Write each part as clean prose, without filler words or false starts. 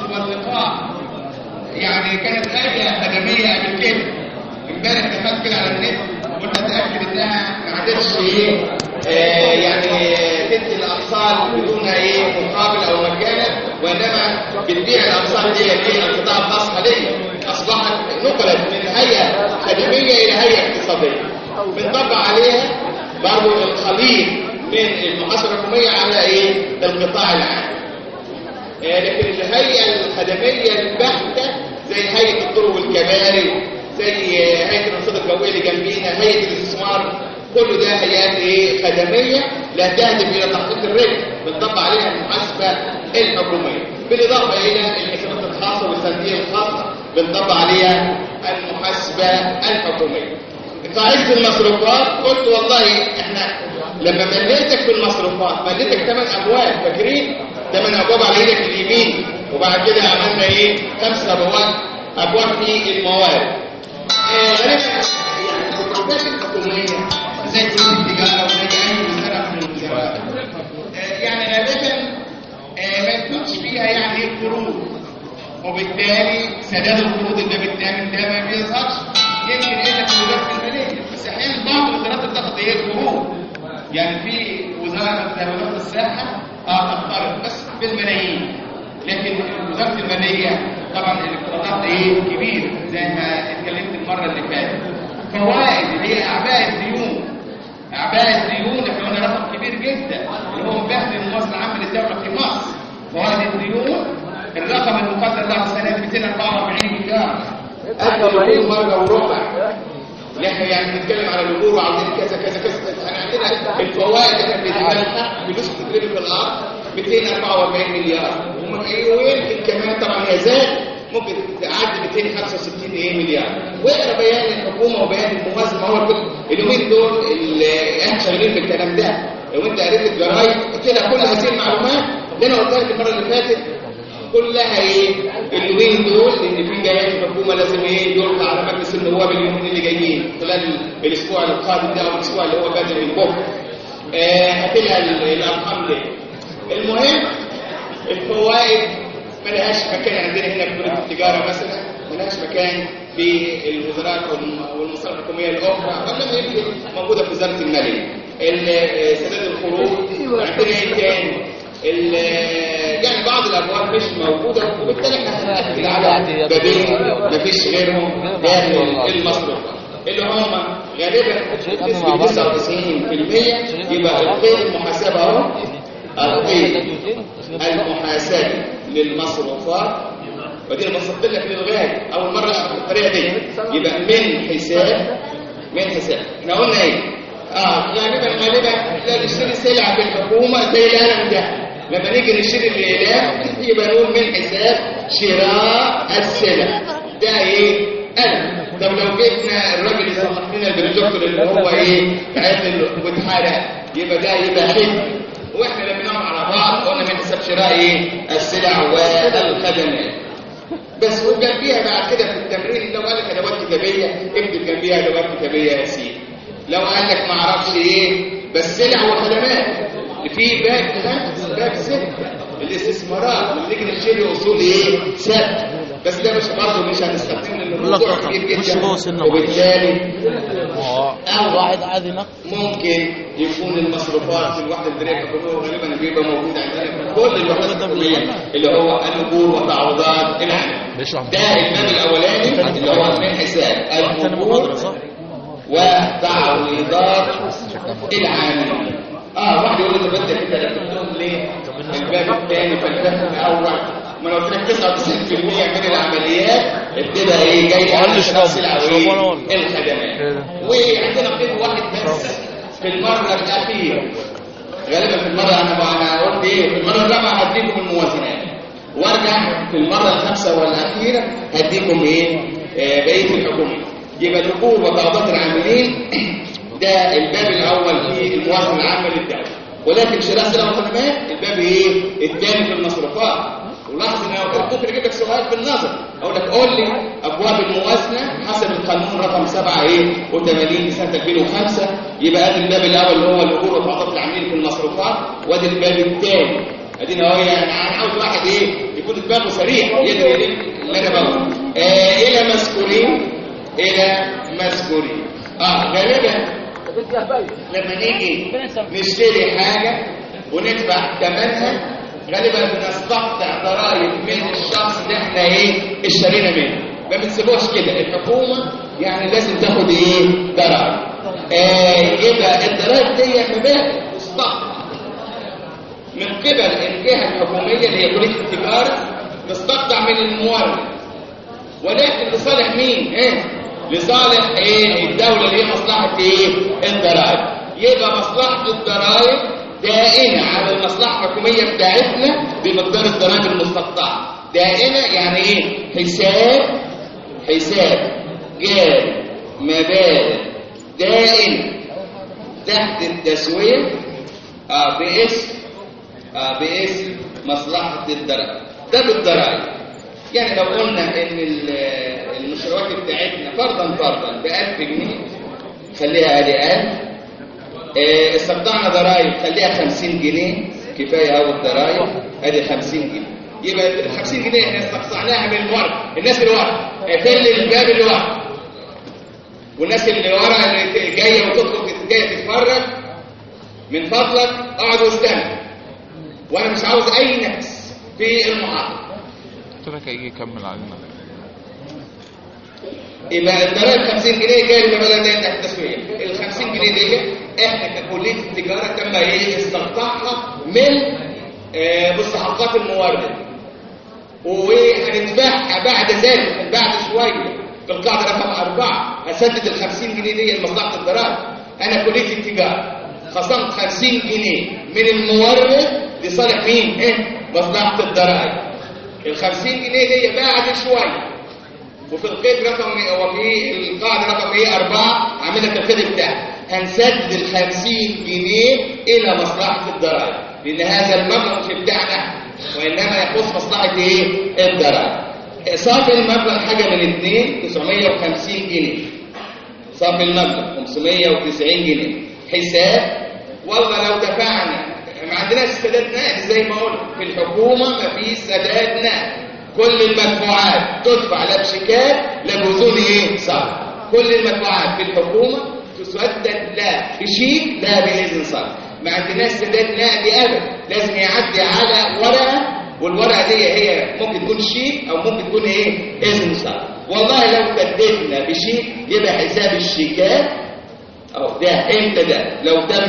الفصل واللقاء. يعني كانت حاجه خدميه قبل كده. امبارح دخلت كده على النت قلت اتاكد انها ما عادتش يعني تدي الاطفال بدون مقابل او مجانا، وانما بتبيع الاطفال دي للقطاع الخاص. حاليا اصبحت نقلت من هيئه خدميه الى هيئه اقتصاديه بنطبق عليها برضه الخليط من المحاسبه الحكوميه على القطاع العام. لكن الهيئه الخدميه البحته زي هيئه الطرق والكباري، زي هيئه الرصيد الجويه اللي جنبينا، هيئه الاستثمار، كل ده هيئات خدميه لا تهدف الى تحقيق الربح، بنطبق عليها المحاسبه الحكوميه، بالاضافه الى الحسابات الخاصه والسنديه الخاصه بنطبق عليها المحاسبه الحكوميه. قاعده المصروفات قلت والله احنا لما مليتك في المصروفات مليتك 8 ابواب، فاكرين 8 ابواب على ايدك اليمين، وبعد كده عملنا 5 ابواب في الموارد. غالبا يعني الخطوات الحكوميه زي فلوس التجاره وزي اي وزاره من الوزارات يعني غالبا ما يكونش فيها قروض، وبالتالي سداد القروض اللي بالتامين ده ما بيظهرش، يمكن الا في وزاره الماليه، بس احيانا بعض الوزارات بتاخد قروض. يعني في وزاره زي وزاره الصحه تقترض بس بالملايين، لكن وزاره الماليه طبعا الاقتراضات كبيره زي ما اتكلمت المره اللي فاتت. فوائد اللي هي اعباء الديون، احنا قلنا رقم كبير جدا اللي هو مبهدل الموازنه العامه للدوله في مصر. فوائد الديون الرقم المقدر له السنه 244 مليار، أكثر مرة وربع. احنا بنتكلم على الأجور وعاوزين كذا كذا كذا. احنا عندنا الفوائد اللي بتدفع فلوس بتترمي في الأرض 244 مليار، ويمكن كمان طبعا هي زاد ممكن تعدي 265 مليار. واقرا بيان الحكومه وبيان الموازنه، هو اليومين دول اللي احنا شغالين في الكلام ده. لو انت قريت الجرايد كده كل هذه المعلومات اللي انا قلتها لك المره اللي فاتت كلها اليومين دول، ان في جهات الحكومه لازم يرفع على مجلس النواب اليومين اللي جايين خلال الاسبوع القادم ده او الاسبوع اللي هو بادئ من بكره. هتلاقي الارقام دي. المهم الفوائد ملهاش مكان عندنا هنا في كليه التجاره مثلا، ملهاش مكان في الوزارات والمصالح الحكوميه الاخرى، ولا يمكن موجوده في وزاره الماليه. سداد القروض عندنا تاني يعني بعض الابواب مش موجوده، وبالتالي احنا هنأكد على بابين مفيش غيرهم داخل المصروفات اللي هم غالبا 99% يبقى القيد المحاسبه اهو. القيد المحاسبي للمصروفات، ودي انا بسطت لك للغايه اول مره اشرح الطريقه دي. يبقى من حساب احنا قلنا غالبا لا نشتري سلعه في الحكومه زي القلم ده، لما نيجي نشتري الاعلام يبقى نقول من حساب شراء السلع ده قلم. طب لو جبنا الراجل يصلح لنا البروجيكتور اللي هو عطل واتحرق يبقى ده حلم. واحنا لما نقعد على بعض قلنا من حساب شراء السلع والخدمات بس. وجنبيها بعد كده في التمرين لو قال لك ادوات كتابيه اكتب جنبيها ادوات كتابيه يا سيدي. لو قال لك ما اعرفش بس سلع وخدمات في باب ست الاستثمارات لما نيجي نشتري اصول ثابته، بس ده مش برضه مش هنستخدمه لان الموضوع كبير جدا، وبالتالي واحد عادي ممكن يكون المصروفات في الوحده البريه غالبا بيبقى موجود عندنا في كل الوحدات الحكوميه اللي هو الاجور وتعويضات العمل. ده الباب الاولاني اللي هو من حساب الاجور وتعويضات العاملين. واحد يقول لي بدك انت لكتهم ليه؟ الباب الثاني فالباب الاول ما لو قلت لك 99% من العمليات بتبقى جايه على السلع الخدمات. وعندنا قيد واحد بس في المره الاخيره، غالبا في المره انا قلت في المره الرابعه هديكم الموازنات، وارجع في المره الخامسه والاخيره هديكم بقيه الحكومه. يبقى الاجور وتعويضات العاملين ده الباب الاول في الموازنه العامه للدوله، ولكن شراء سلع وخدمات الباب الثاني في المصروفات. ولاحظ ان انا ممكن اجيب لك سؤال في النظر اقول لك قول لي ابواب الموازنه حسب القانون رقم 87 سنه 2005. يبقى ادي الباب الاول اللي هو الاجور وتعويضات العاملين في المصروفات، وادي الباب الثاني. ادينا يعني انا عاوز واحد يكون دماغه سريع يقدر يلم اللي انا بقوله. الى مذكورين، الى مذكورين. غالبا لما نيجي نشتري حاجه وندفع ثمنها غالبا بنستقطع ضرائب من الشخص اللي احنا اشترينا منه، ما بنسيبوش كده. الحكومه يعني لازم تاخد ضرائب. يبقى الضرائب دي مبالغ تستقطع من قبل الجهه الحكوميه اللي هي كليه التجاره، تستقطع من المورد، ولكن لصالح مين؟ لصالح الدوله اللي هي مصلحه الضرائب. يبقى مصلحه الضرائب دائنه على المصلحه الحكوميه بتاعتنا بمقدار الضرائب المستقطعه. دائنه يعني حساب جاري مبالغ دائنه تحت التسويه باسم مصلحه الضرائب. ده بالضرائب. يعني لو قلنا ان المشروعات بتاعتنا فرضا ب 1000 جنيه خليها ادي 1000. استقطعنا ضرائب خليها 50 جنيه، كفايه قوي الضرائب ادي 50 جنيه. يبقى ال 50 جنيه احنا استقطعناها من ورا. الناس اللي ورا قفل الباب اللي ورا، والناس اللي ورا اللي جايه وتطلب جايه تتفرج من فضلك اقعد واستنى، وانا مش عاوز اي نفس في المحاضره. قلت لك هيجي يكمل علينا. يبقى الضرائب 50 جنيه جاي المبالغ دي تحت التسويه. ال 50 جنيه دي احنا ككليه التجاره تم استقطاعها من مستحقات المورد، وهندفعها بعد ذلك بعد شويه في القاعده رقم 4 هسدد ال 50 جنيه دي لمصلحه الضرائب. انا كليه التجاره خصمت 50 جنيه من المورد لصالح مين؟ مصلحه الضرائب. ال 50 جنيه دي بعد شويه وفي القيد رقم وفي القاعده رقم 4 عامله القيد بتاعها هنسدد ال 50 جنيه الى مصلحه الضرائب، لان هذا المبلغ مش بتاعنا وانما يخص مصلحه الضرائب. صافي المبلغ حاجه من 950 جنيه. صافي المبلغ 590 جنيه. حساب والله لو دفعنا ما عندناش سداد نقد زي ما قلت في الحكومه، ما فيش سداد نقد. كل المدفوعات تدفع لا بشيكات لا بوزون صرف. كل المدفوعات في الحكومه تسدد لا بشيك لا باذن صرف. ما عندناش سداد نقدي ابدا، لازم يعدي على ورقه، والورقه دي هي ممكن تكون شيك او ممكن تكون اذن صرف. والله لو سددنا بشيك يبقى حساب الشيكات او ده امتى ده لو تم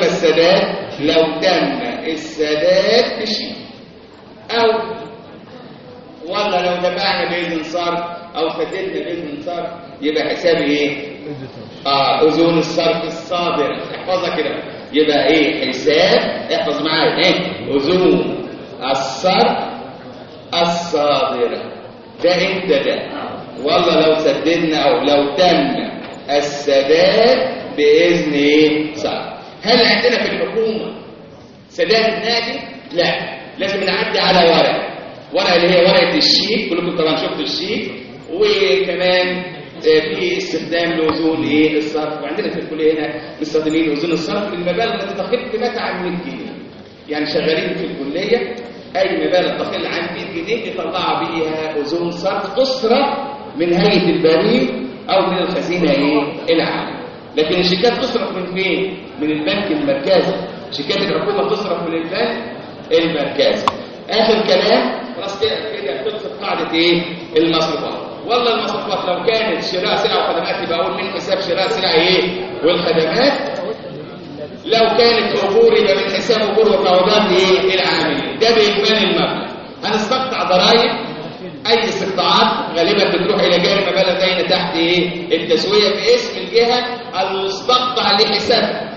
السداد بشيك، او والله لو دفعنا باذن صرف او سددنا باذن صرف يبقى حساب اذون الصرف الصادره. احفظها كده، يبقى حساب، احفظ معايا اذون الصرف الصادره. ده امتى ده؟ والله لو سددنا او لو تم السداد باذن صرف. هل عندنا في الحكومه سداد نقدي؟ لا، لازم نعدي على ورقه اللي هي ورقه الشيك. كلكم طبعا شفتوا الشيك. وكمان في استخدام لاذون الصرف. وعندنا في الكليه هنا مستخدمين اذون الصرف للمبالغ التي تقل قيمتها عن 100 جنيه. يعني شغالين في الكليه اي مبالغ تقل عن 100 جنيه يطلع بيها اذون صرف تصرف من هيئه البريد او من الخزينه العامه. لكن الشيكات تصرف من فين؟ من البنك المركزي. شيكات الحكومه تصرف من البنك المركزي. اخر كلام خلاص كده بتدخل قاعده المصروفات. والله المصروفات لو كانت شراء سلع وخدمات يبقى اقول من حساب شراء سلع والخدمات. لو كانت اجور يبقى من حساب اجور وتعويضات العاملين. ده باجمالي المبلغ. هنستقطع ضرائب. اي استقطاعات غالبا بتروح الى جاري مبالغ داينه تحت التسويه باسم الجهه المستقطع لحسابها.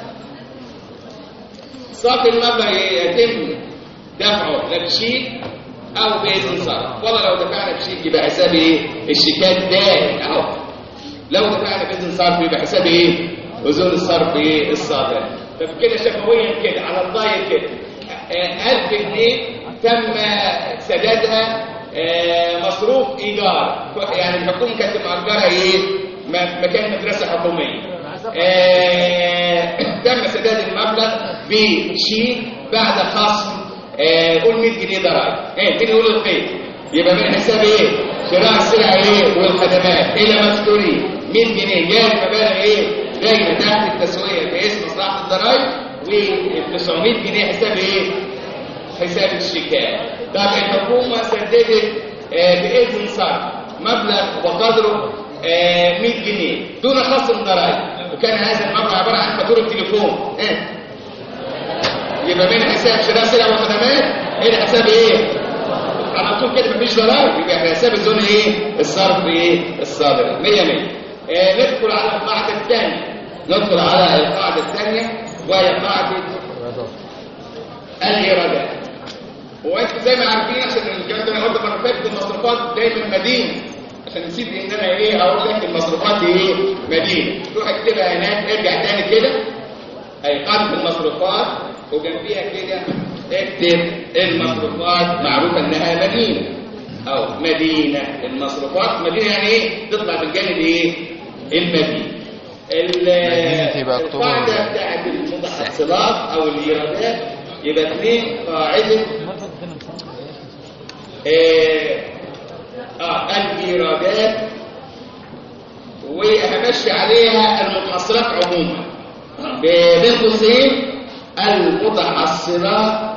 صافي المبلغ يتم دفعه لا بشيك او باذن صرف. والله لو دفعنا بشيك يبقى حساب الشيكات دائم اهو. لو دفعنا باذن صرف يبقى حساب اذون الصرف الصادره. فكده شفويا كده على الطاير كده 1000 جنيه تم سدادها مصروف ايجار. يعني الحكومه كانت مأجرها مكان مدرسه حكوميه. تم سداد المبلغ بشيك بعد خصم قول 100 جنيه ضرائب. مين يقول القيد؟ يبقى من حساب ايه؟ شراء السلع ايه والخدمات الى مفتورين 100 جنيه جاي المبالغ ايه؟ دايما تحت التسويه باسم مصلحه الضرائب، و 900 جنيه حساب ايه؟ حساب الشيكات. طب الحكومه سددت باذن صرف مبلغ وقدره 100 جنيه دون خصم ضرائب، وكان هذا المبلغ عباره عن فاتوره تليفون، يبقى من حساب شراء سلع وخدمات الى حساب ايه؟ على طول كده مفيش ضرائب، يبقى حساب الزون ايه؟ الصرف ايه؟ الصادر 100 ندخل على القاعده الثانيه وهي قاعده الايرادات. وانتوا زي ما عارفين عشان الكلام ده انا قلت مره فاتت المصروفات دايما مدينه، عشان نسيت ان انا ايه اقول لك المصروفات دي ايه؟ مدينه. تروح اكتبها هناك، ارجع تاني كده اي قاعده المصروفات وجنبيها كده اكتب المصروفات معروفه انها مدينه او مدينه. المصروفات مدينه يعني ايه؟ تطلع بالجانب ايه؟ المدينه. القاعده بتاعت المتحصلات او الايرادات يبقى 2 قاعده الايرادات، وهمشي عليها المتحصلات عموما بين قوسين المتحصلات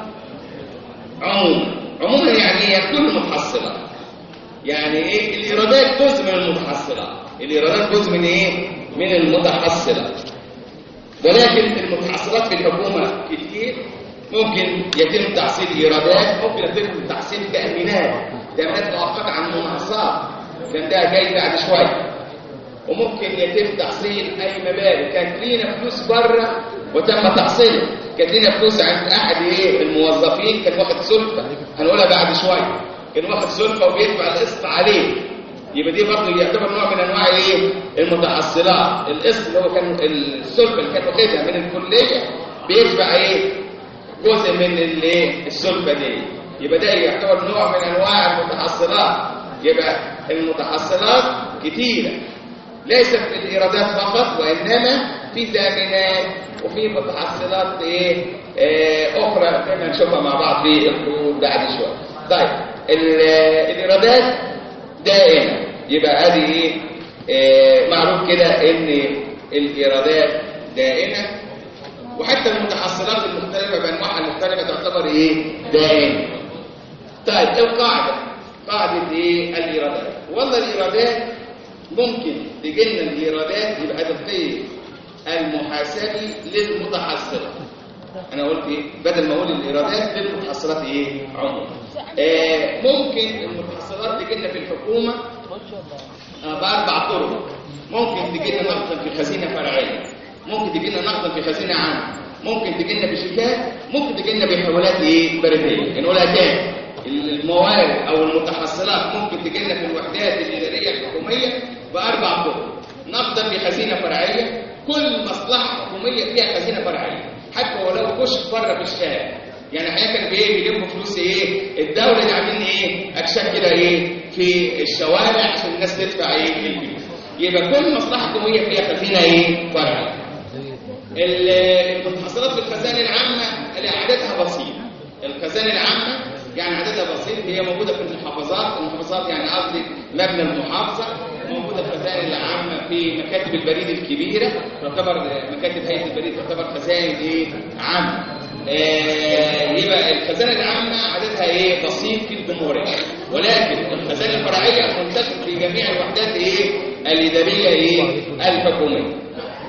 عموما يعني هي كل المتحصلات. يعني ايه؟ الايرادات جزء من المتحصلات، الايرادات جزء من ايه؟ من المتحصلات. ولكن المتحصلات في الحكومه كتير، ممكن يتم تحصيل ايرادات، ممكن يتم تحصيل تامينات مؤقته عن المناقصات، كان ده جاي بعد شويه. وممكن يتم تحصيل اي مبالغ كانت لينا فلوس بره وتم تحصيلها، كانت لينا فلوس عند احد ايه الموظفين كان واخد سلفه، هنقولها بعد شويه، كان واخد سلفه وبيدفع القسط عليه، يبقى دي برضه يعتبر نوع من انواع ايه المتحصلات. القسط اللي هو كان السلفه اللي كان واخدها من الكليه بيدفع ايه جزء من الايه السلفه دي، يبقى ده يعتبر نوع من انواع المتحصلات. يبقى المتحصلات كتيره ليست في الايرادات فقط، وانما في تامينات وفي متحصلات ايه اخرى كنا نشوفها مع بعض في القروض بعد شويه. طيب الايرادات دائما يبقى ادي ايه معروف كده ان الايرادات دائمه، وحتى المتحصلات المختلفه بانواعها المختلفه تعتبر ايه دائمه. طيب قاعده ايه الايرادات؟ والله الايرادات ممكن تجي لنا الايرادات يبقى تفقيه المحاسبي للمتحصلات. انا قلت ايه بدل ما اقول الايرادات للمتحصلات ايه عموما. ممكن المتحصلات تجي لنا في الحكومه باربع طرق. ممكن تجي لنا نقدا في خزينه فرعيه، ممكن تجي لنا نقدا في خزينه عامه، ممكن تجي لنا بشيكات، ممكن تجي لنا بحوالات ايه بريديه. نقولها تاني، الموارد او المتحصلات ممكن تجي لنا في الوحدات الاداريه الحكوميه باربع طرق. نقدا في خزينه فرعيه، كل مصلحه حكوميه فيها خزينه فرعيه حتى ولو كشف بره في الشارع. يعني احيانا كانوا بيلموا فلوس ايه الدوله اللي عاملين ايه اكشاف كده ايه في الشوارع عشان الناس تدفع ايه الفلوس. يبقى كل مصلحه حكوميه فيها خزينه ايه فرعيه. المتحصلات في الخزانه العامه اللي عددها بسيط. الخزانه العامه يعني عددها بسيط، هي موجوده في المحافظات يعني قصدي مبنى المحافظه، موجوده في الخزائن العامه في مكاتب البريد الكبيره، تعتبر مكاتب هيئه البريد تعتبر خزائن ايه عامه. يبقى الخزانه العامه عددها ايه بسيط في الجمهوريه، ولكن الخزانه الفرعيه منتشره في جميع الوحدات ايه الاداريه ايه الحكوميه.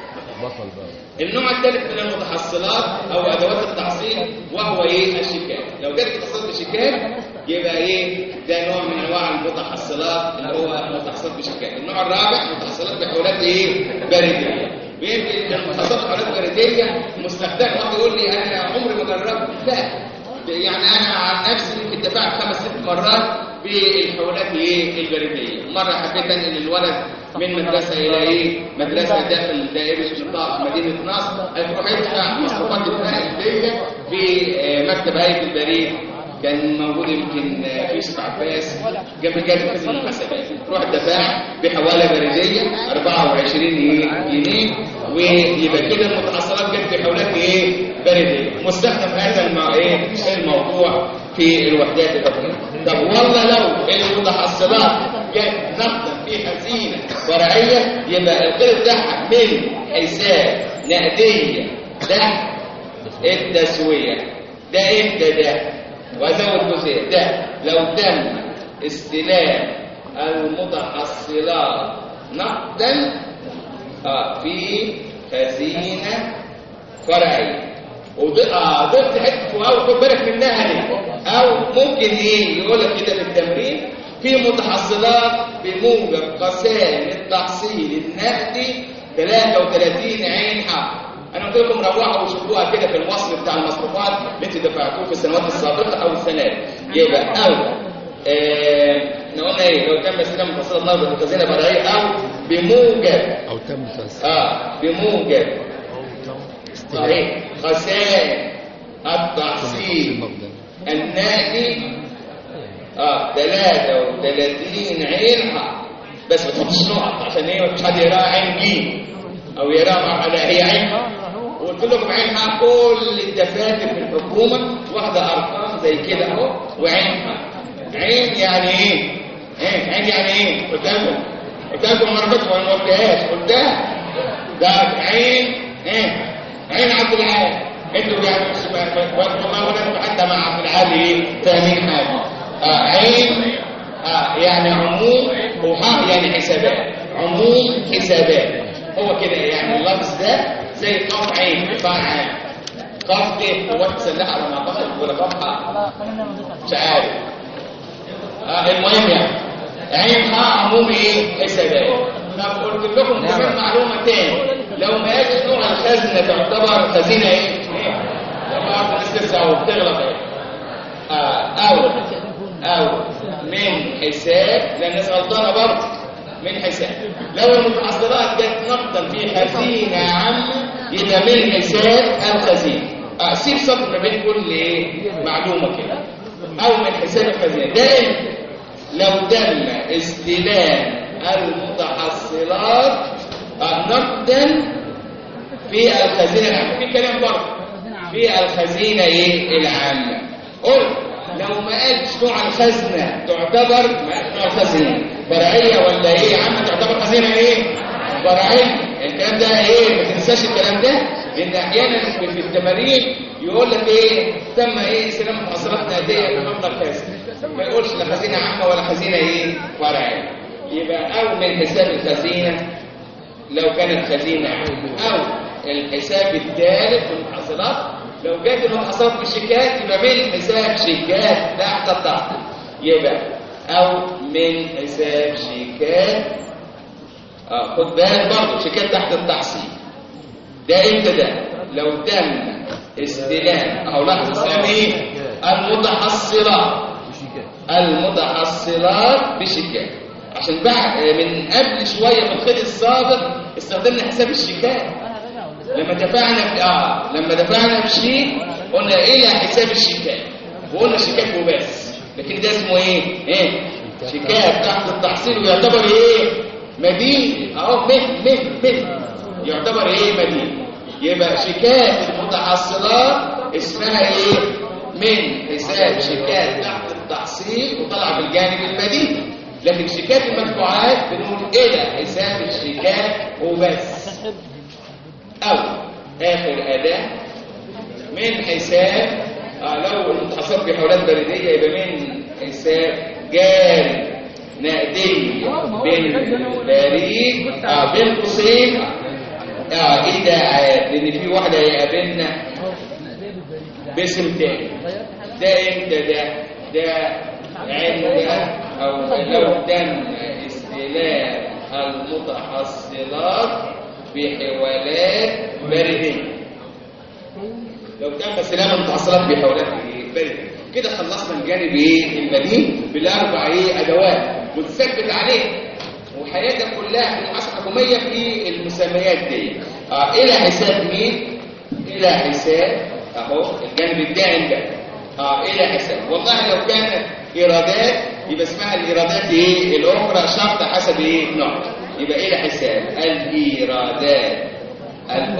النوع الثالث من المتحصلات او ادوات التحصيل وهو ايه الشيكات. لو جت اتصال بشيكات يبقى ايه ده نوع من انواع المتحصلات اللي هو متحصلات بشيكات. النوع الرابع متحصلات بحوالات ايه بريديه. ويمكن المتحصلات بحوالات بريديه مستخدمه. واحد يقول لي انا عمري ما جربت، لا يعني انا عن نفسي ممكن دفعت 5-6 مرات بالحوالات ايه البريديه. مره حبيت انقل الولد من مدرسه الى ايه مدرسه داخل دائره نطاق مدينه نصر، هتروح يدفع مصروفات النقل دي في مكتب هيئه البريد كان موجود يمكن في يوسف عباس جنب قسم المحاسبات. تروح دفع بحواله بريديه 24 جنيه، ويبقى كده المتحصلات جت بحوالات ايه بريديه. مستخدم هذا الموضوع في الوحدات الحكومية. طب والله لو المتحصلات جت نقدا في خزينة فرعية يبقى القيد بتاعها من حساب نقدية ده التسوية. ده امتى ده؟ وازود جزئية ده لو تم استلام المتحصلات نقدا في خزينة فرعية. ضفت حته او خد بالك منها دي. او ممكن ايه يقول لك كده في التمرين في متحصلات بموجب خسائر التحصيل النقدي 33 عين حق. انا قلت لكم روحوا وشوفوها كده في الوصف بتاع المصروفات اللي انتوا دفعتوه في السنوات السابقه او السنه دي. يبقى او احنا قلنا ايه لو تم استلام متحصلات نقد في خزينه فرعيه او بموجب او تم بموجب صحيح خسائر التحصيل النقدي 33 عين حق. بس ما تحطش نقط عشان ايه مفيش حد يقراها عين جيم او يقراها على هي عين. وقلت لكم عين حق كل الدفاتر في الحكومه واخده ارقام زي كده اهو. وعين حق عين يعني ايه؟ عين يعني ايه؟ قلت لكم مرة ما قلتهاش قلتها. ده عين عين عبد العال. انتوا يعني والله ولا حتى مع عبد العال ايه فاهمين حاجه. عين يعني عموم وحق يعني حسابات. عموم حسابات هو كده يعني اللفظ ده زي قاف عين قطاع عام. قاف ايه هو تسلح على ما قصد ولا قاف حق مش عارف. المهم يعني عين حق عموم ايه حسابات. طب قلت لكم كمان معلومه تاني لو ما قالش نوع الخزنه تعتبر خزينه ايه؟ طبعا لسه وبتغلط ايه؟ او من حساب لان الناس غلطانه برضه من حساب. لو المتحصلات جت نقدا في خزينه عامه يبقى من حساب الخزينه. سيب سطر ما بين كل ايه معلومه كده. او من حساب الخزينه ده لو تم استلام المتحصلات نقدا في الخزينه العامه. في كلام برضه في الخزينه ايه العامه. قلت لو ما قالش نوع الخزنه تعتبر نوع الخزينه فرعيه ولا ايه عامه تعتبر خزينه ايه فرعيه. الكلام ده ايه ما تنساش الكلام ده لان احيانا في التمارين يقول لك ايه تم ايه استلام متحصلات نقديه بمبلغ كذا ما يقولش لا خزينه عامه ولا خزينه ايه فرعيه. يبقى او من حساب الخزينه لو كانت خزينه عامه او الحساب الثالث في المتحصلات لو جات المتحصلات بالشيكات يبقى من حساب شيكات تحت التحصيل. يبقى او من حساب شيكات خد بالك برضه شيكات تحت التحصيل. ده امتى ده؟ لو تم استلام او لاحظ استلام ايه؟ المتحصلات بشيكات. عشان بعد من قبل شويه في الخيط السابق استخدمنا حساب الشيكات لما دفعنا بشيك قلنا الى حساب الشيكات وقلنا شيكات وبس. لكن ده اسمه ايه شيكات تحت التحصيل ويعتبر ايه مدين اهو من يعتبر ايه مدين. يبقى شيكات المتحصلات اسمها ايه من حساب شيكات تحت التحصيل وطلع بالجانب المدين. لكن شيكات المدفوعات بنقول الى حساب الشيكات وبس. او اخر اداه من حساب لو المتحصلات بحولات بريديه يبقى من حساب جاري نقديه بالبريد بين قوسين ايداعات لان في واحده هيقابلنا باسم تاني. ده امتى ده عند او لو تم استلام المتحصلات بحوالات بريديه. لو تم استلام المتحصلات بحوالات بريديه كده خلصنا الجانب ايه المدين بالاربع ايه ادوات وتثبت عليه وحياتك كلها في المؤسسه الحكوميه في المسميات دي. الى حساب مين؟ الى حساب اهو الجانب الدائم ده الى حساب. والله لو كانت ايرادات يبقى اسمها الايرادات ايه الاخرى شرط حسب ايه نوع. يبقى الى حساب الايرادات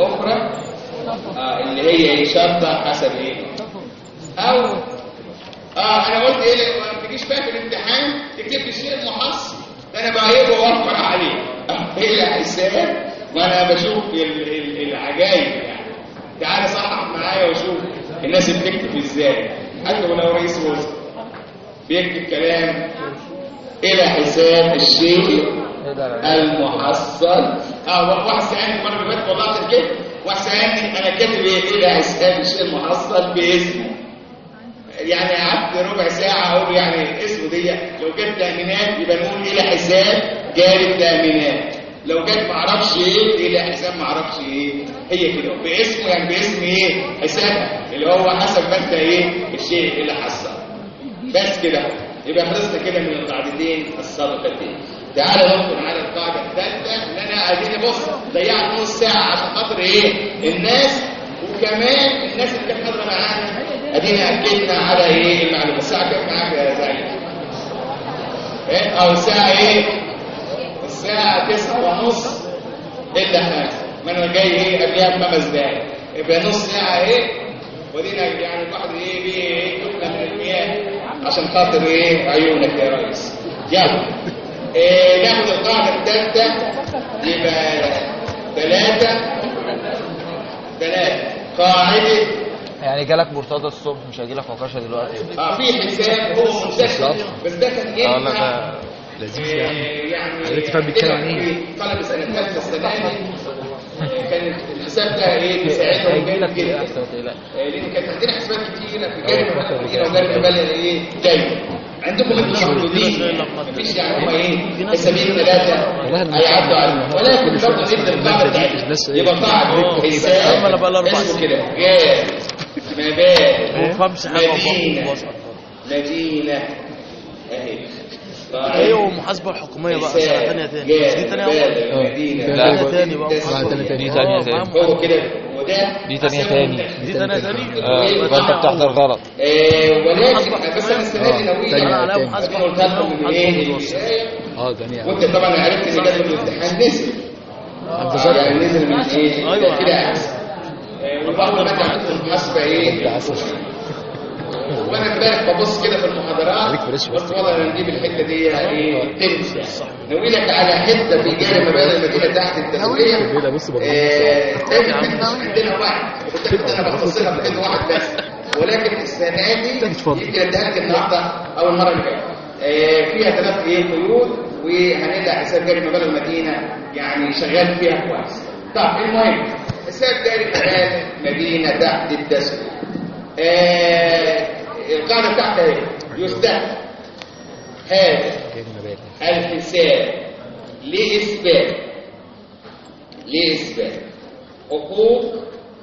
الاخرى اللي هي ايه شرط حسب ايه. او انا قلت ايه ما تجيش بقى في الامتحان تكتب الشيء المحصل ده انا بقى واوفر عليه ايه الحساب وانا بشوف العجائب يعني. تعالى صحح معايا وشوف الناس بتكتب ازاي، حتى ولو رئيس وزراء بيكتب كلام الى حساب الشيء المحصل. واحد سألني المره اللي فاتت والله كده، واحد سألني انا كاتب ايه الى حساب الشيء المحصل باسمه، يعني قعدت ربع ساعه اقول يعني اسمه دي لو جت تامينات يبقى نقول الى حساب جاري التامينات، لو جت معرفش ايه الى حساب معرفش ايه، هي كده باسمه يعني باسم ايه حساب اللي هو حسب ما انت ايه الشيء اللي حصل. بس كده يبقى خلصنا كده من القاعدتين السابقتين. تعالى ندخل على القاعده الثالثه اللي انا عايزين بص ضيعت نص ساعه عشان خاطر ايه الناس، وكمان الناس اللي كانت حاضره معانا ادينا اكدنا على ايه المعلومه. الساعه كام معاك يا زعيم؟ ايه او الساعه ايه؟ الساعه 9:30 الا حاجه، ما انا جاي ايه قبلها ب5 دقايق، يبقى نص ساعه ايه ودينا يعني الواحد ايه بيه يطلع من المياه عشان خاطر ايه عيونك يا ريس. يلا ناخد القاعده الثالثه يبقى 3 قاعده. يعني جالك مرتضى الصبح مش هيجيلك عكاشه دلوقتي. في حساب هو منتشر بس ده كان ايه؟ لا ده لذيذ يعني. يعني تفهم بيتكلم عن ايه؟ طلب سنه ثالثه السنه دي كان الحساب ده ايه بيساعدهم جامد جدا، لان كانت عندنا حسابات كتيره في جانب المبالغ كتيره وجانب المبالغ ايه دايما عندكم انتم محدودين مفيش يعني هم ايه حسابين 3 هيعدوا عليهم، ولكن برضه نبدا القاعده بتاعتنا يبقى قاعده حساب اسمه كده جاب مبالغ مدينه اهي ايوه المحاسبه الحكوميه بقى سنه ثانيه تاني، دي ثانيه لا ثاني بقى دي ثانيه تاني هو كده وده دي ثانيه تاني دي ثانيه تاني يبقى انت بتحضر غلط. ولكن بس انا السنه دي ناوي على محاسبه قلت لكم من ايه ثانيه وانت طبعا عرفت ان جدول الامتحان نزل يعني نزل من ايه ايوه كده احسن وبرضه ما عندكم محاسبه ايه وانا امبارح ببص كده في المحاضرات قلت والله نجيب الحته دي ايه تنسى نقول لك على حته في جانب مبالغ المدينه تحت التسويه عندنا واحد كنت انا بخصصها بحته واحد بس، ولكن السنه دي يمكن اديها النهارده او المره اللي فاتت فيها 3 قيود وهنلاقي حساب جاري مبالغ المدينه يعني شغال فيها كويس. طب المهم حساب جاري مدينه تحت التسويه القاعدة بتاعتها ايه؟ يستخدم هذا الحساب لإثبات حقوق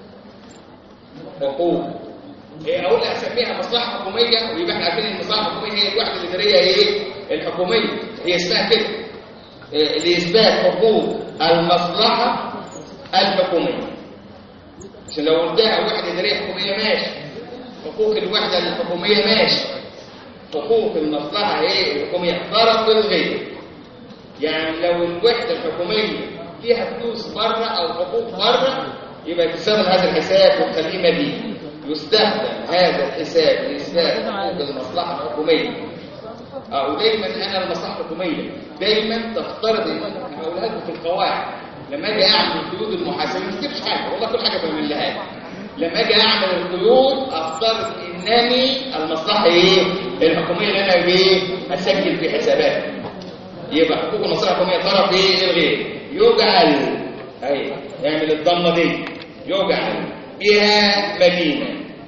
اقول اسميها مصلحة حكومية، ويبقى احنا عارفين ان المصلحة الحكومية هي الوحدة الإدارية ايه؟ الحكومية هي اسمها كده لإثبات حقوق المصلحة الحكومية، عشان لو قلتها وحدة إدارية حكومية ماشي، حقوق الوحدة الحكومية ماشي، حقوق المصلحة ايه الحكومية طرف الغير، يعني لو الوحدة الحكومية فيها فلوس بره او حقوق بره يبقى تستخدم هذا الحساب وتخليه مدين. يستخدم هذا الحساب لإثبات حقوق المصلحة الحكومية ودايما انا المصلحة الحكومية دايما تفترض هقولها لكم في القواعد لما اجي اعمل قيود المحاسبة ما تجيبش حاجة والله كل حاجة بعمل لها لما اجي اعمل القيود افترض انني المصلحه ايه الحكوميه اللي انا ايه اسجل في حساباتي، يبقى حقوق المصلحه الحكوميه طرف ايه الغير يجعل اهي يعمل الضمه دي يجعل بها مدينه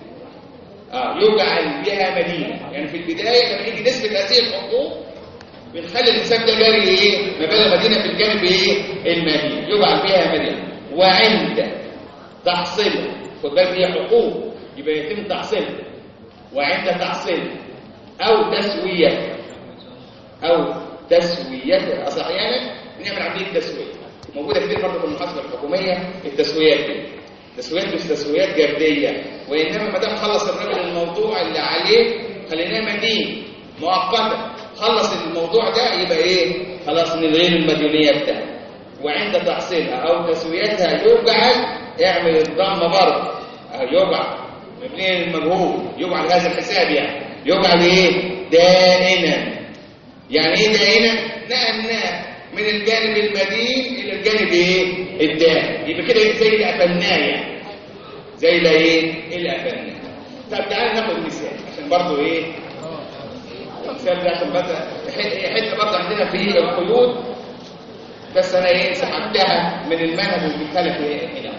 يجعل بها مدينه، يعني في البدايه لما نيجي نثبت هذه الحقوق بنخلي الحساب ده جاري ايه مبالغ مدينه في الجانب ايه المدينه يجعل بها مدينه، وعند تحصيلها خد بالك هي حقوق يبقى يتم تحصيلها، وعند تحصيلها او تسويتها اصل احيانا بنعمل عمليه تسويه موجوده كتير برضه في المحاسبه الحكوميه التسويات دي تسويات مش تسويات جرديه، وانما ما دام خلص الراجل الموضوع اللي عليه خليناه مدين مؤقتا خلص الموضوع ده يبقى ايه خلاص نلغي المديونيه بتاعته، وعند تحصيلها او تسويتها يجعل اعمل الضمه برضه يجعل مبني المجهول يجعل هذا الحساب يعني يجعل ايه دائنا. يعني ايه دائنا؟ نقلناه من الجانب المدين الى الجانب ايه الدائم، يبقى كده زي اللي قفلناه يعني، زي اللي ايه اللي قفلناه. طب تعالى ناخد مثال عشان برضه ايه المثال ده، عشان بس حته برضه عندنا في القيود، بس انا ايه سحبتها من المنهج وجبتها لك هنا.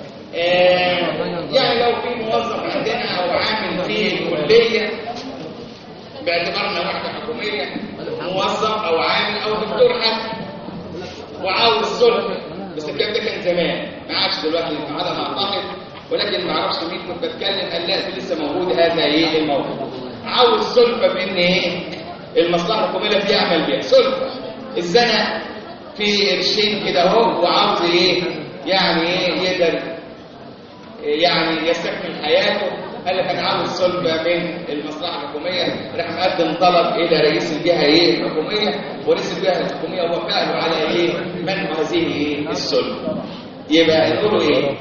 يعني لو في موظف عندنا او عامل في الكليه باعتبارنا وحده حكوميه، موظف او عامل او دكتور حتى، وعاوز سلفه، بس الكلام ده كان زمان ما عادش دلوقتي على ما اعتقد، ولكن ما اعرفش مين كنت بتكلم قال لا لسه موجود هذا ايه الموضوع. عاوز سلفه بان ايه المصلحه الحكوميه اللي بيعمل بيها سلفه، الزنق في قرشين كده اهو وعاوز ايه يعني ايه يقدر يعني يستكمل حياته، قال لك انا عاوز سلفه من المصلحه الحكوميه، راح مقدم طلب الى رئيس الجهه ايه الحكوميه، ورئيس الجهه الحكوميه وافق له على ايه منع هذه ايه السلفه. يبقى يقولوا ايه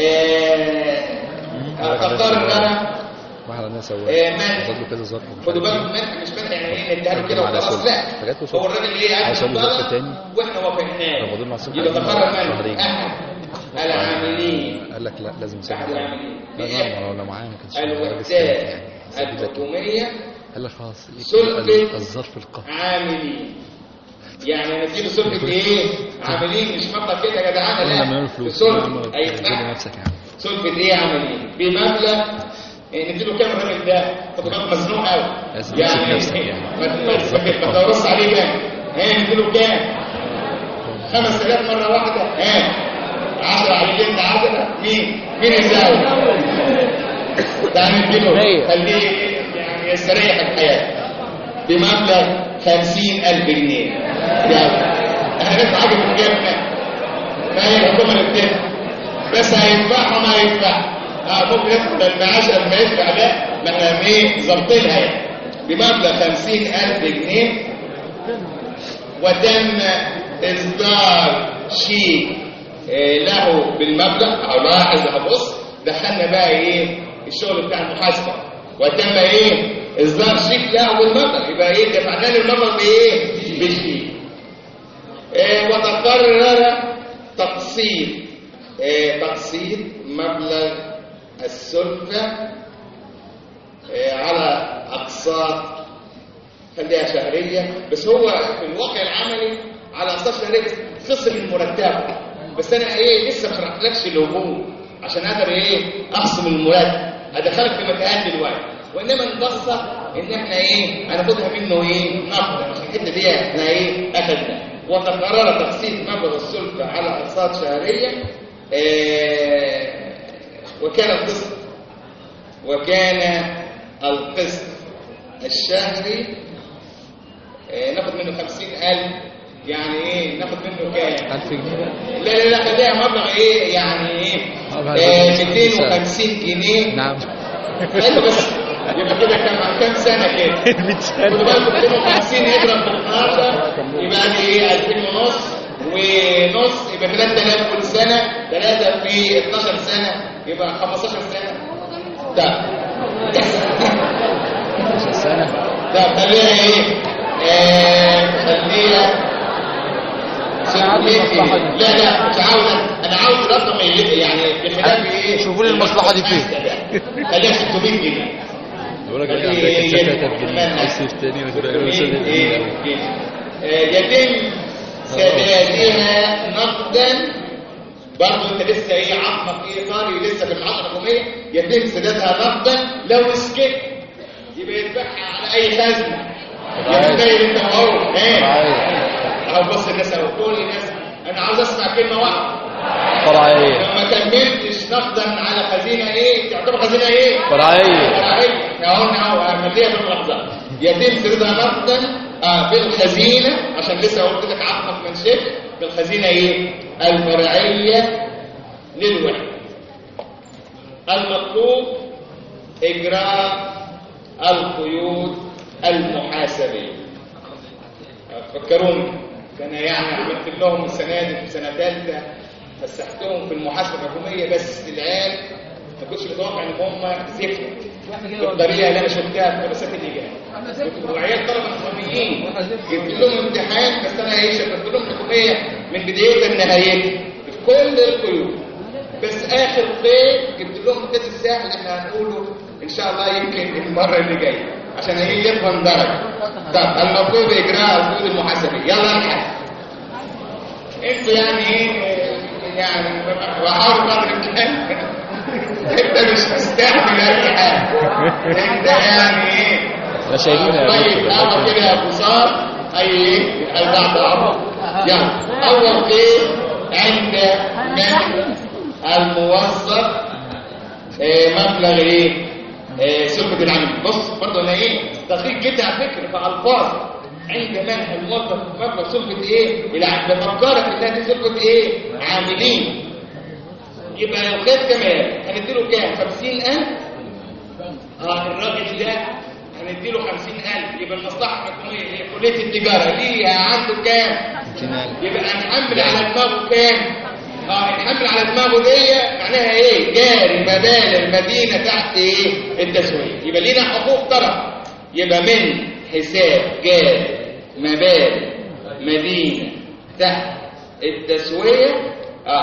تختار الغرة واحد الناس منع كذا ظرف. خدوا بالكم منع مش منع يعني ايه نديها له كده وخلاص، لا هو الراجل ايه قدم طلب واحنا وافقناه، يبقى تقرر منع العاملين. قال لك لا لازم نساعد ولا معايا ما كانش الوحدات الحكوميه قال لك خلاص سلفة الظرف القهري عاملين، يعني نديله سلفة ايه عاملين، مش فقط كده يا جدعان، لا سلفة ايوه نفسك يعني سلفة ايه عاملين بمبلغ نديله كام الراجل ده، خد بالك مزنوق قوي يعني ما تدورش عليه كام، نديله كام 5000 مره واحده 10 عليك انت 10 مين يزاوي ده نديله خليه يعني يستريح الحياه بمبلغ 50,000 جنيه. احنا ندفع حاجه من جيبنا، ما هي الحكومه اللي بتدفع، بس هيدفعها ما هيدفع ممكن يدفع المعاش لما يدفع ده ما احنا ايه ظابطينها يعني بمبلغ 50,000 جنيه. وتم اصدار شيك له بالمبلغ. او لاحظ هبص دخلنا بقى ايه الشغل بتاع المحاسبه، وتم ايه اصدار شيك له بالمبلغ، يبقى ايه دفعنا له المبلغ بايه بالشيك. وتقرر تقسيط مبلغ السلفه على اقساط خليها شهريه، بس هو في الواقع العملي على اقساط شهريه خصم المرتب، بس انا ايه لسه ما شرحتلكش الهجوم عشان اقدر ايه اقسم المرتب ادخلك في متاهات دلوقتي، وانما نبسط ان احنا ايه هناخدها منه ايه نقد، عشان الحته دي احنا ايه اخدنا. وتقرر تقسيط مبلغ السلفه على اقساط شهريه وكان القسط الشهري ناخد منه 50,000، يعني ايه ناخد منه كام 1000 جنيه. لا خليها مبلغ ايه يعني ايه 250 جنيه. نعم ايوه بس يبقى كده كام سنه كده 100 سنه. خدوا بالكم 250 يضرب في 12 يبقى دي ايه 2000 ونص يبقى 3000 كل سنه، 3 في 12 سنه يبقى 15 سنه. ده 15 سنه. ده خليها ايه خليها لا مش عاوز، انا عاوز رقم يعني بخلاف ايه شوفوا لي المصلحه دي فين. خليها 600 جنيه. بقول لك عليك 600 جنيه اصرف تاني يتم سدادها نقدا. برضه انت لسه ايه عقمك ايه طاري لسه في الحصه الحكوميه، يتم سدادها نقدا لو سكت يبقى يدفعها على اي خزنه. يتخيل انت اهو اهو بص الناس اهو تقول للناس انا عاوز اسمع كلمه واحده فرعيه، لما كملتش نقدا على خزينه ايه تعتبر خزينه ايه فرعيه اهو هنخليها باللحظه. يتم سدادها نقدا بالخزينه عشان لسه قلت لك عقمك من شيء بالخزينه ايه الفرعيه للوحده. المطلوب اجراء القيود المحاسبيه. فكروني كان يعني عملت لهم السنه دي في سنه ثالثه فسحتهم في المحاسبه الحكوميه، بس العيال ما كنتش متوقع ان هم زفت بالطريقه اللي انا شفتها في دراسات اللجان. وعيال طلبه حكوميين جبت لهم امتحان، بس انا شفت لهم حكوميه من بدايتها لنهايتها في كل القيود، بس اخر قيد جبت لهم قيد الساعه اللي احنا هنقوله ان شاء الله يمكن المره اللي جايه عشان يفهم درجه. طب المفروض اجراء القيود المحاسبيه. يلا نحاسب. انتوا يعني ايه يعني وحاول قدر الامكان انت مش مستحمل اي حاجه، انت يعني ايه طيب اعمل كده يا بصار اي بعد عمر. يعني اول قيد عند الموظف مبلغ ايه سلفة العمل. بص برضه انا ايه دقيق جدا على فكره في الفاظ. عند منح الموظف مبلغ سلفة ايه العمل بفكرك انها دي سلفة ايه عاملين. يبقى لو خد كمان هنديله كام 50,000. الراجل ده هنديله 50,000. يبقى المصلحه الحكوميه اللي هي كليه التجاره ليها عنده كام 50,000. يبقى هنحمل على دماغه كام نحمل على دماغه دي معناها ايه جاري مبالغ مدينه تحت ايه التسويه. يبقى لينا حقوق طرف. يبقى من حساب جاري مبالغ مدينه تحت التسويه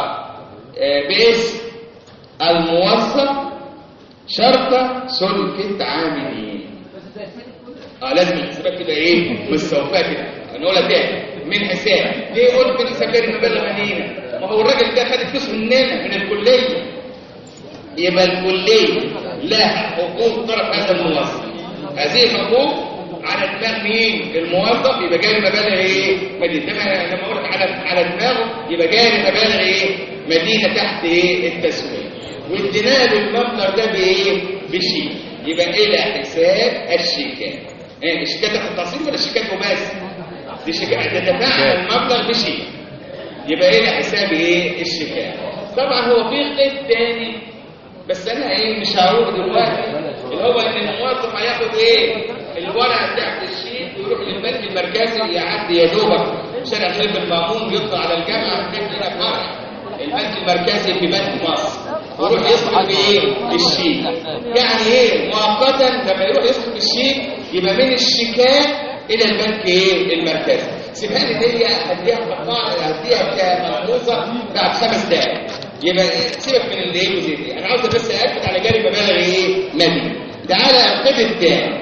باسم الموظف شرطه سلفة عاملين. لازم الحسابات تبقى ايه مستوفاه كده. هنقولها تاني من حساب. ليه قلت من حساب جاري مبالغ مدينه؟ ما هو الراجل ده خد فلوس مننا من الكليه. يبقى الكليه لها حقوق طرف هذا الموظف. هذه الحقوق على دماغ مين الموظف. يبقى جاري مبالغ ايه مدينه. لما اقول على دماغه يبقى جاري مبالغ ايه مدينه تحت ايه التسويه. وادينا له المبلغ ده بايه بشيك. يبقى الى حساب الشيكات. الشيكات تاخد تقسيط ولا الشيكات وبس؟ دي شيكات تدفع المبلغ بشيك. يبقى الى حساب ايه الشيكات. طبعا هو في قيد تاني بس انا ايه مش هقوله دلوقتي اللي هو ان الموظف هياخد ايه الورقه بتاعت الشيك ويروح للبنك المركزي يعدي يا دوبك شارع خلف المأمون يطلع على الجامعه هناك هنا فرع البنك المركزي في بنك مصر ويروح يصرف بايه الشيك. يعني ايه مؤقتا لما يروح يصرف الشيك يبقى من الشيكات الى البنك ايه المركزي. سيبها لي دي هديها كملحوظه بعد 5 دقائق. يبقى سيبك من اللي ايه وزي دي. انا عاوز بس اكد على جانب مبالغ ايه مدني. تعالى القيد الثاني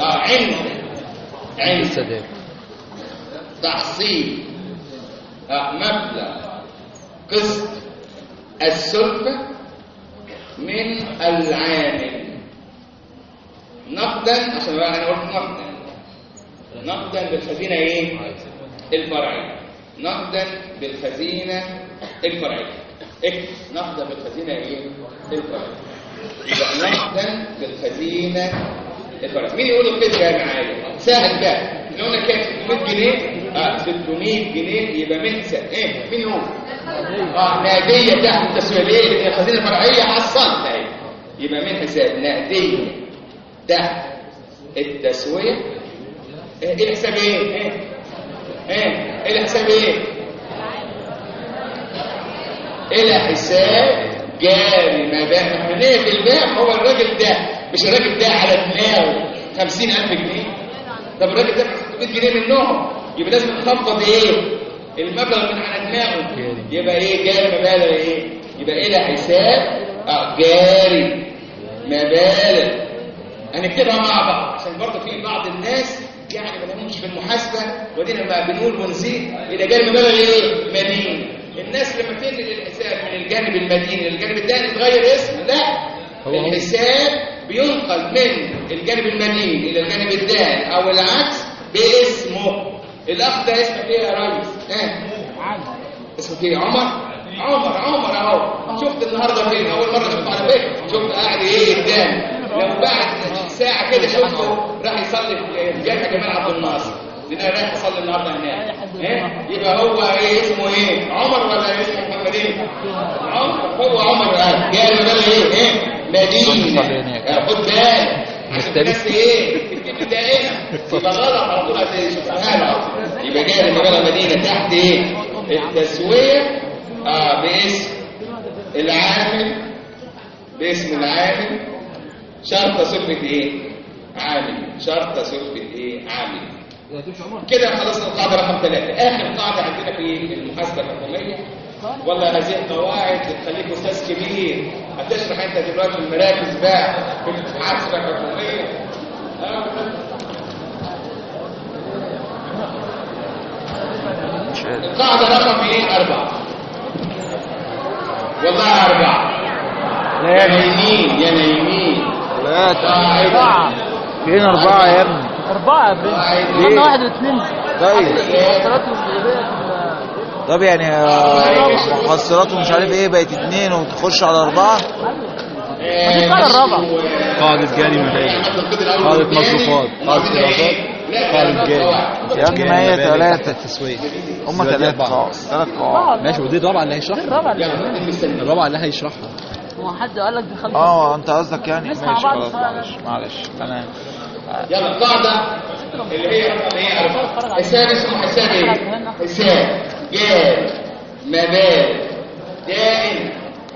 عند تحصيل مبلغ قسط السلفة من العامل نقدا. عشان بقى انا قلت نقدا بالخزينه ايه الفرعيه. نقدا بالخزينه الفرعيه. نقدا بالخزينه ايه الفرعيه. يبقى نقدا بالخزينه الفرعيه. مين يقول القيد ده معايا سهل بقى. لو قلنا كام 600 جنيه 600 جنيه يبقى من ايه مين يقول نقديه تحت التسويه. ليه؟ لان الخزينه الفرعيه حصلت اهي. يبقى من حساب نقديه تحت التسويه. ايه الحساب ايه ايه الحساب ايه الى حساب جاري مبالغ. من ايه في الباب هو الراجل ده مش الراجل ده على دماغه 50,000 جنيه. طب الراجل ده 600 جنيه منهم يبقى لازم نخفض ايه المبلغ من على دماغه. يبقى ايه جاري مبالغ ايه يبقى الى حساب جاري مبالغ. هنكتبها مع بعض عشان برضه في بعض الناس يعني ما لهمش في المحاسبه ودينا ما بنقول ونزيد الى جانب مبالغ ايه مدين. الناس لما تنقل الحساب من الجانب المديني للجانب الثاني تغير اسم. لا الحساب بينقل من الجانب المديني الى الجانب الثاني او العكس باسمه. الاخ ده اسمه ايه يا ريس اسمه ايه عمر اهو. شفت النهارده فين اول مره شفته على فكره. شفت قاعد ايه قدامي. لو بعد ساعه كده شفته راح يصلي في جامع جمال عبد الناصر لان رايح يصلي النهارده هناك. يبقى هو ايه اسمه ايه عمر ولا اسمه محمد ايه عمر. هو عمر جاي مبالغ ايه مدينه. خد بالك الناس ايه تكتب دائما يبقى غلط على طول هتشوفها له. يبقى جاي مبالغ مدينه تحت ايه؟ التسويه باسم العامل باسم العامل شرطة صفة ايه؟ عامل. شرطة صفة ايه؟ عامل. كده خلصنا القاعدة رقم 3. آخر قاعدة عندنا في المحاسبة الحكومية. والله هذه القواعد بتخليك أستاذ كبير، هتشرح أنت دلوقتي في المراكز بقى في المحاسبة الحكومية. القاعدة رقم ايه؟ 4. والله 4. يا نايمين يا نايمين. 3 فين 4 يا ابني؟ 4 فين؟ ليه؟ 1 و2. طيب طب يعني محصلات ومش عارف ايه بقت 2 وتخش على 4. دي القاعدة الرابعة. قاعدة جاري مالية، قاعدة مصروفات، قاعدة دراسات، قاعدة جاري. يا ابني ما هي 3 التسويق. هم 3 قواعد. ماشي، ودي الرابعة اللي هيشرحها. الرابعة اللي هيشرحها. هو حد قال لك دي خلصت؟ انت قصدك يعني ماشي خلاص معلش تمام. يلا القاعدة اللي هي رقم ايه؟ 4. حساب اسمه حساب ايه؟ حساب جاري مبالغ دائمة.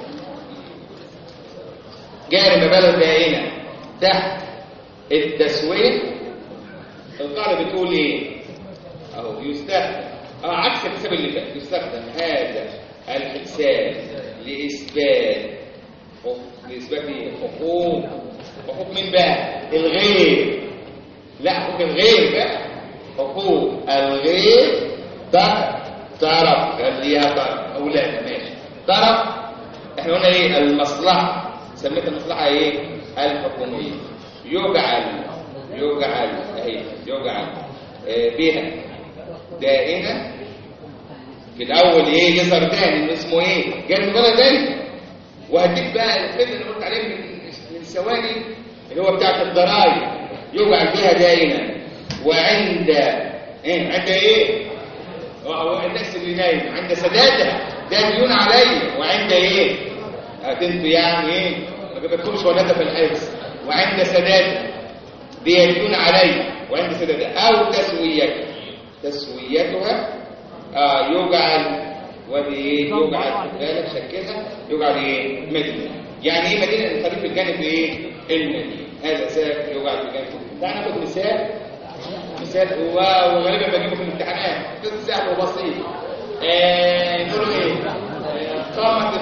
جاري مبالغ دائمة تحت التسويق. القاعدة بتقول ايه؟ اهو يستخدم عكس الحساب اللي فات. يستخدم هذا الحساب لإثبات ايه؟ حقوق مين بقى؟ الغير. لا، حقوق الغير بقى. حقوق الغير طرف. خليها طرف او لا ماشي طرف. احنا قلنا ايه؟ المصلحة. سميت المصلحة ايه؟ الحكومية. يجعل بها دائما. في الاول ايه؟ يظهر تاني اسمه ايه؟ جانب ولا تاني. وهديك بقى الفيلم اللي قلت عليه من ثواني اللي هو بتاعت الضرائب. يجعل بها دائما وعند ايه؟ عند ايه؟ الناس اللي نايم عند سدادها ده ديون عليا. وعند ايه؟ هتنتوا يعني ايه؟ ما جبتكمش ولا في الحفظ. وعند سدادها دي ديون عليا. وعند سدادها او تسويتها يجعل. ودي ايه؟ يجعل بالك شكلها. يجعل ايه؟ مدينة. يعني ايه مدينة؟ الخليفة الجانب ايه؟ المدينة. هذا سبب يجعل في جانب. تعال ناخد مثال وغالبا بجيبه في الامتحانات. سهل وبسيط. نقول ايه؟ قامت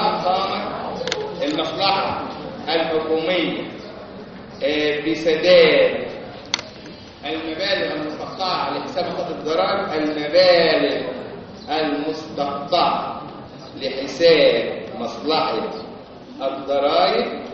المصلحة الحكومية بسداد المبالغ المستقطعة لحساب خط الضرائب. المبالغ المستقطعة لحساب مصلحة الضرائب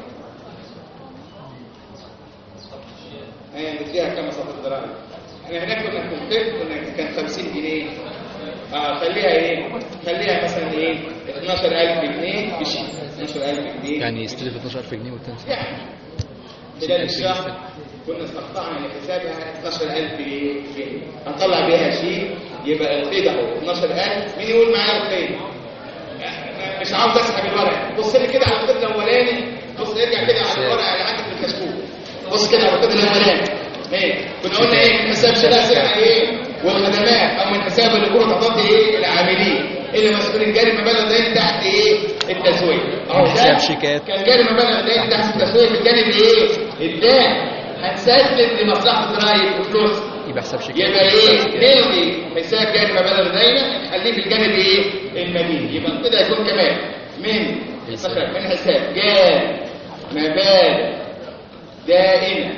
نديها كم مصلحة الضرائب؟ احنا هناك كنا كان 50 جنيه. خليها ايه؟ خليها مثلا ايه؟ 12000 جنيه بشيء. 12000 جنيه يعني يستلف 12000 جنيه والتاني يعني خلال الشهر كنا استقطعنا لحسابها 12000 جنيه. هنطلع بيها شيء يبقى القيد اهو 12000. مين يقول معايا القيد؟ مش عاوز اسحب الورق. بص لي كده على القيد الاولاني. بص ارجع كده على الورق اللي عندك في الكشكول. بص كده على القيد الاولاني. ايه كنا قلنا ايه؟ من حساب شراء سلعه ايه؟ والخدمات. او من حساب الاجور وتقاضي ايه؟ العاملين اللي مسؤولين جاري مبالغ داين تحت ايه؟ التسويق. اهو حساب شيكات. كان جاري مبالغ داين تحت التسويق في الجانب ايه؟ الدائم. هنسدد لمصلحه الضرايب وفلوس. يبقى حساب شيكات. يبقى ايه؟ نلغي حساب جاري مبالغ داينه نخليه في الجانب ايه؟ المدين. يبقى كده يكون كمان من حساب جاري مبالغ دائمه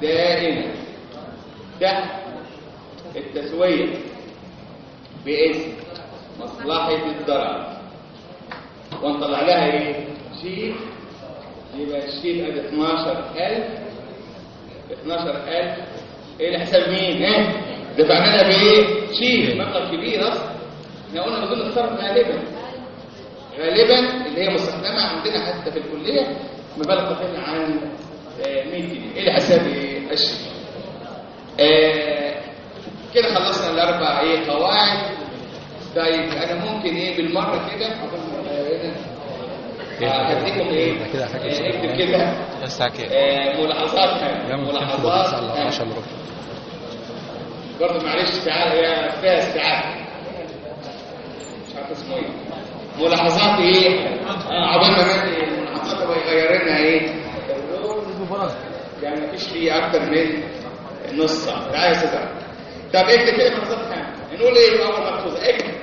تحت التسويه باسم مصلحه الضرائب. ونطلع لها ايه؟ شيء. يبقى الشيء ادي 12000. ايه الحساب مين؟ ايه؟ دفعنا لها بايه؟ شيء مبلغ كبير اصلا. احنا قلنا بدون الصرف غالبا اللي هي مستخدمه عندنا حتى في الكليه مبالغ تقل عن 100 جنيه. ايه الحساب؟ ايه؟ الشيء. كده خلصنا الاربع ايه؟ قواعد. طيب انا ممكن ايه بالمره كده هديكم ايه؟ اكتب كده ملاحظات. برضه معلش تعالى يا فيها استيعاب. مش عارف اسمه ايه. ملاحظات ايه؟ عقبال ما الملاحظات مغيرينها ايه؟ يعني مفيش فيه اكتر من نص ساعه. تعالى يا استاذ احمد. طب اكتب كده ملحوظات خام. نقول ايه في اول ملحوظه؟ اكتب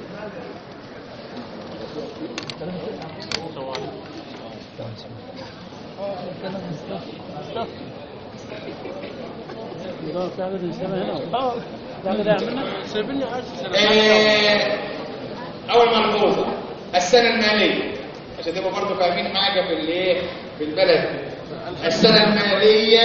اول ملحوظه السنه الماليه عشان تبقوا برضه فاهمين حاجه في الايه في البلد. السنه الماليه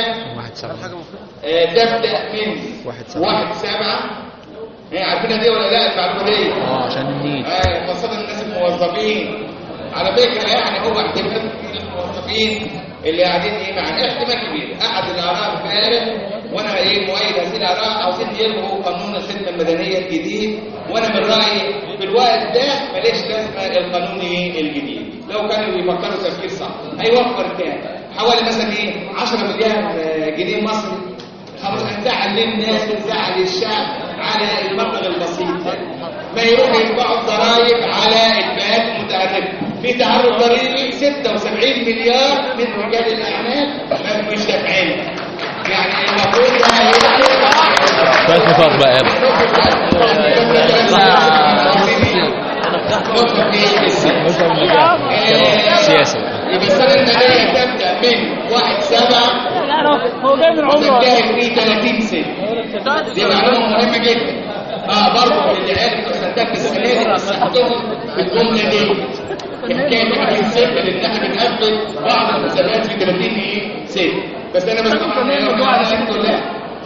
تبدا من 1/7. عارفينها دي ولا لا المعلومه دي؟ عشان النيل. خاصه الناس الموظفين. على فكره يعني هو احتمال الموظفين اللي قاعدين مع احتمال كبير احد الاراء فعلا، وانا مؤيد هذه الاراء، عاوزين يلغوا قانون الخدمه المدنيه الجديد، وانا من رايي في الوقت ده ماليش لازمه القانون الجديد. لو كانوا بيفكروا تفكير صح هيوفر كام؟ حوالي مثلا 10 مليار جنيه مصري. خلاص هنزعل للناس ونزعل الشعب على المبلغ البسيط ده، ما يروحوا يدفعوا الضرائب على الفئات المتعدده. في تعرض ضريبي 76 مليار من رجال الاعمال مش دافعين. يعني المفروض فرق بقى سياسة. يبقى السنة المالية تبدأ من 1/7 هو جاي من عمره وتنتهي في 30 سنة. دي معلومة مهمة جدا. برضه اللي عرفوا صدقت السنة دي بيستخدموا في الجملة دي. حكاية 30 سنة لأن احنا بنقفل بعض المسابقات في 30 سنة. بس أنا بسمع الحمد لله.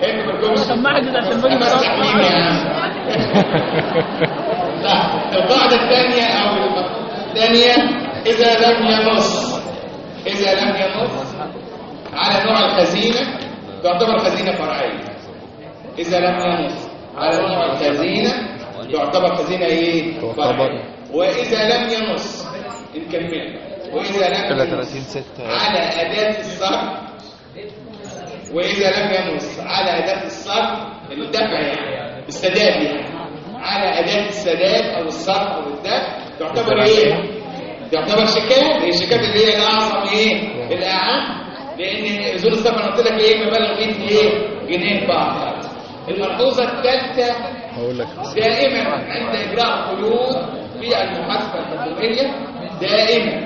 القاعدة الثانية أو الثانية إذا لم ينص على نوع الخزينة تعتبر خزينة فرعية. إذا لم ينص على نوع الخزينة تعتبر خزينة فرعية. وإذا لم ينص نكمل. وإذا لم ينص على أداة الصرف، وإذا لم ينص على أداة الصرف الدفع يعني السداد على أداة السداد أو الصرف أو الدفع تعتبر تعتبر شيكات. الشيكات اللي هي الأعظم الأعم، لأن زول الصرف أنا قلت لك مبالغ فيه جنيه فقط. الملحوظة الثالثة دائما عند إجراء قيود في المحاسبة الحكومية، دائما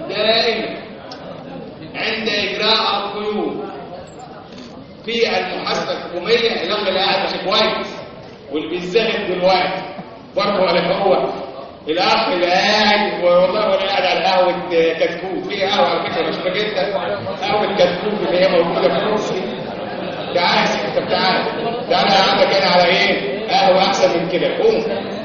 عند إجراء القيود في المحاسبة الحكومية الأخ اللي قاعد مش كويس واللي بيزهد دلوقتي برضه ولا هو الأخ اللي قاعد والله ولا قاعد على قهوة كتكوت. في قهوة على فكرة مشهورة جدا قهوة كتكوت اللي هي موجودة في روسيا. تعال تعال عندك هنا على قهوة أحسن من كده. قوم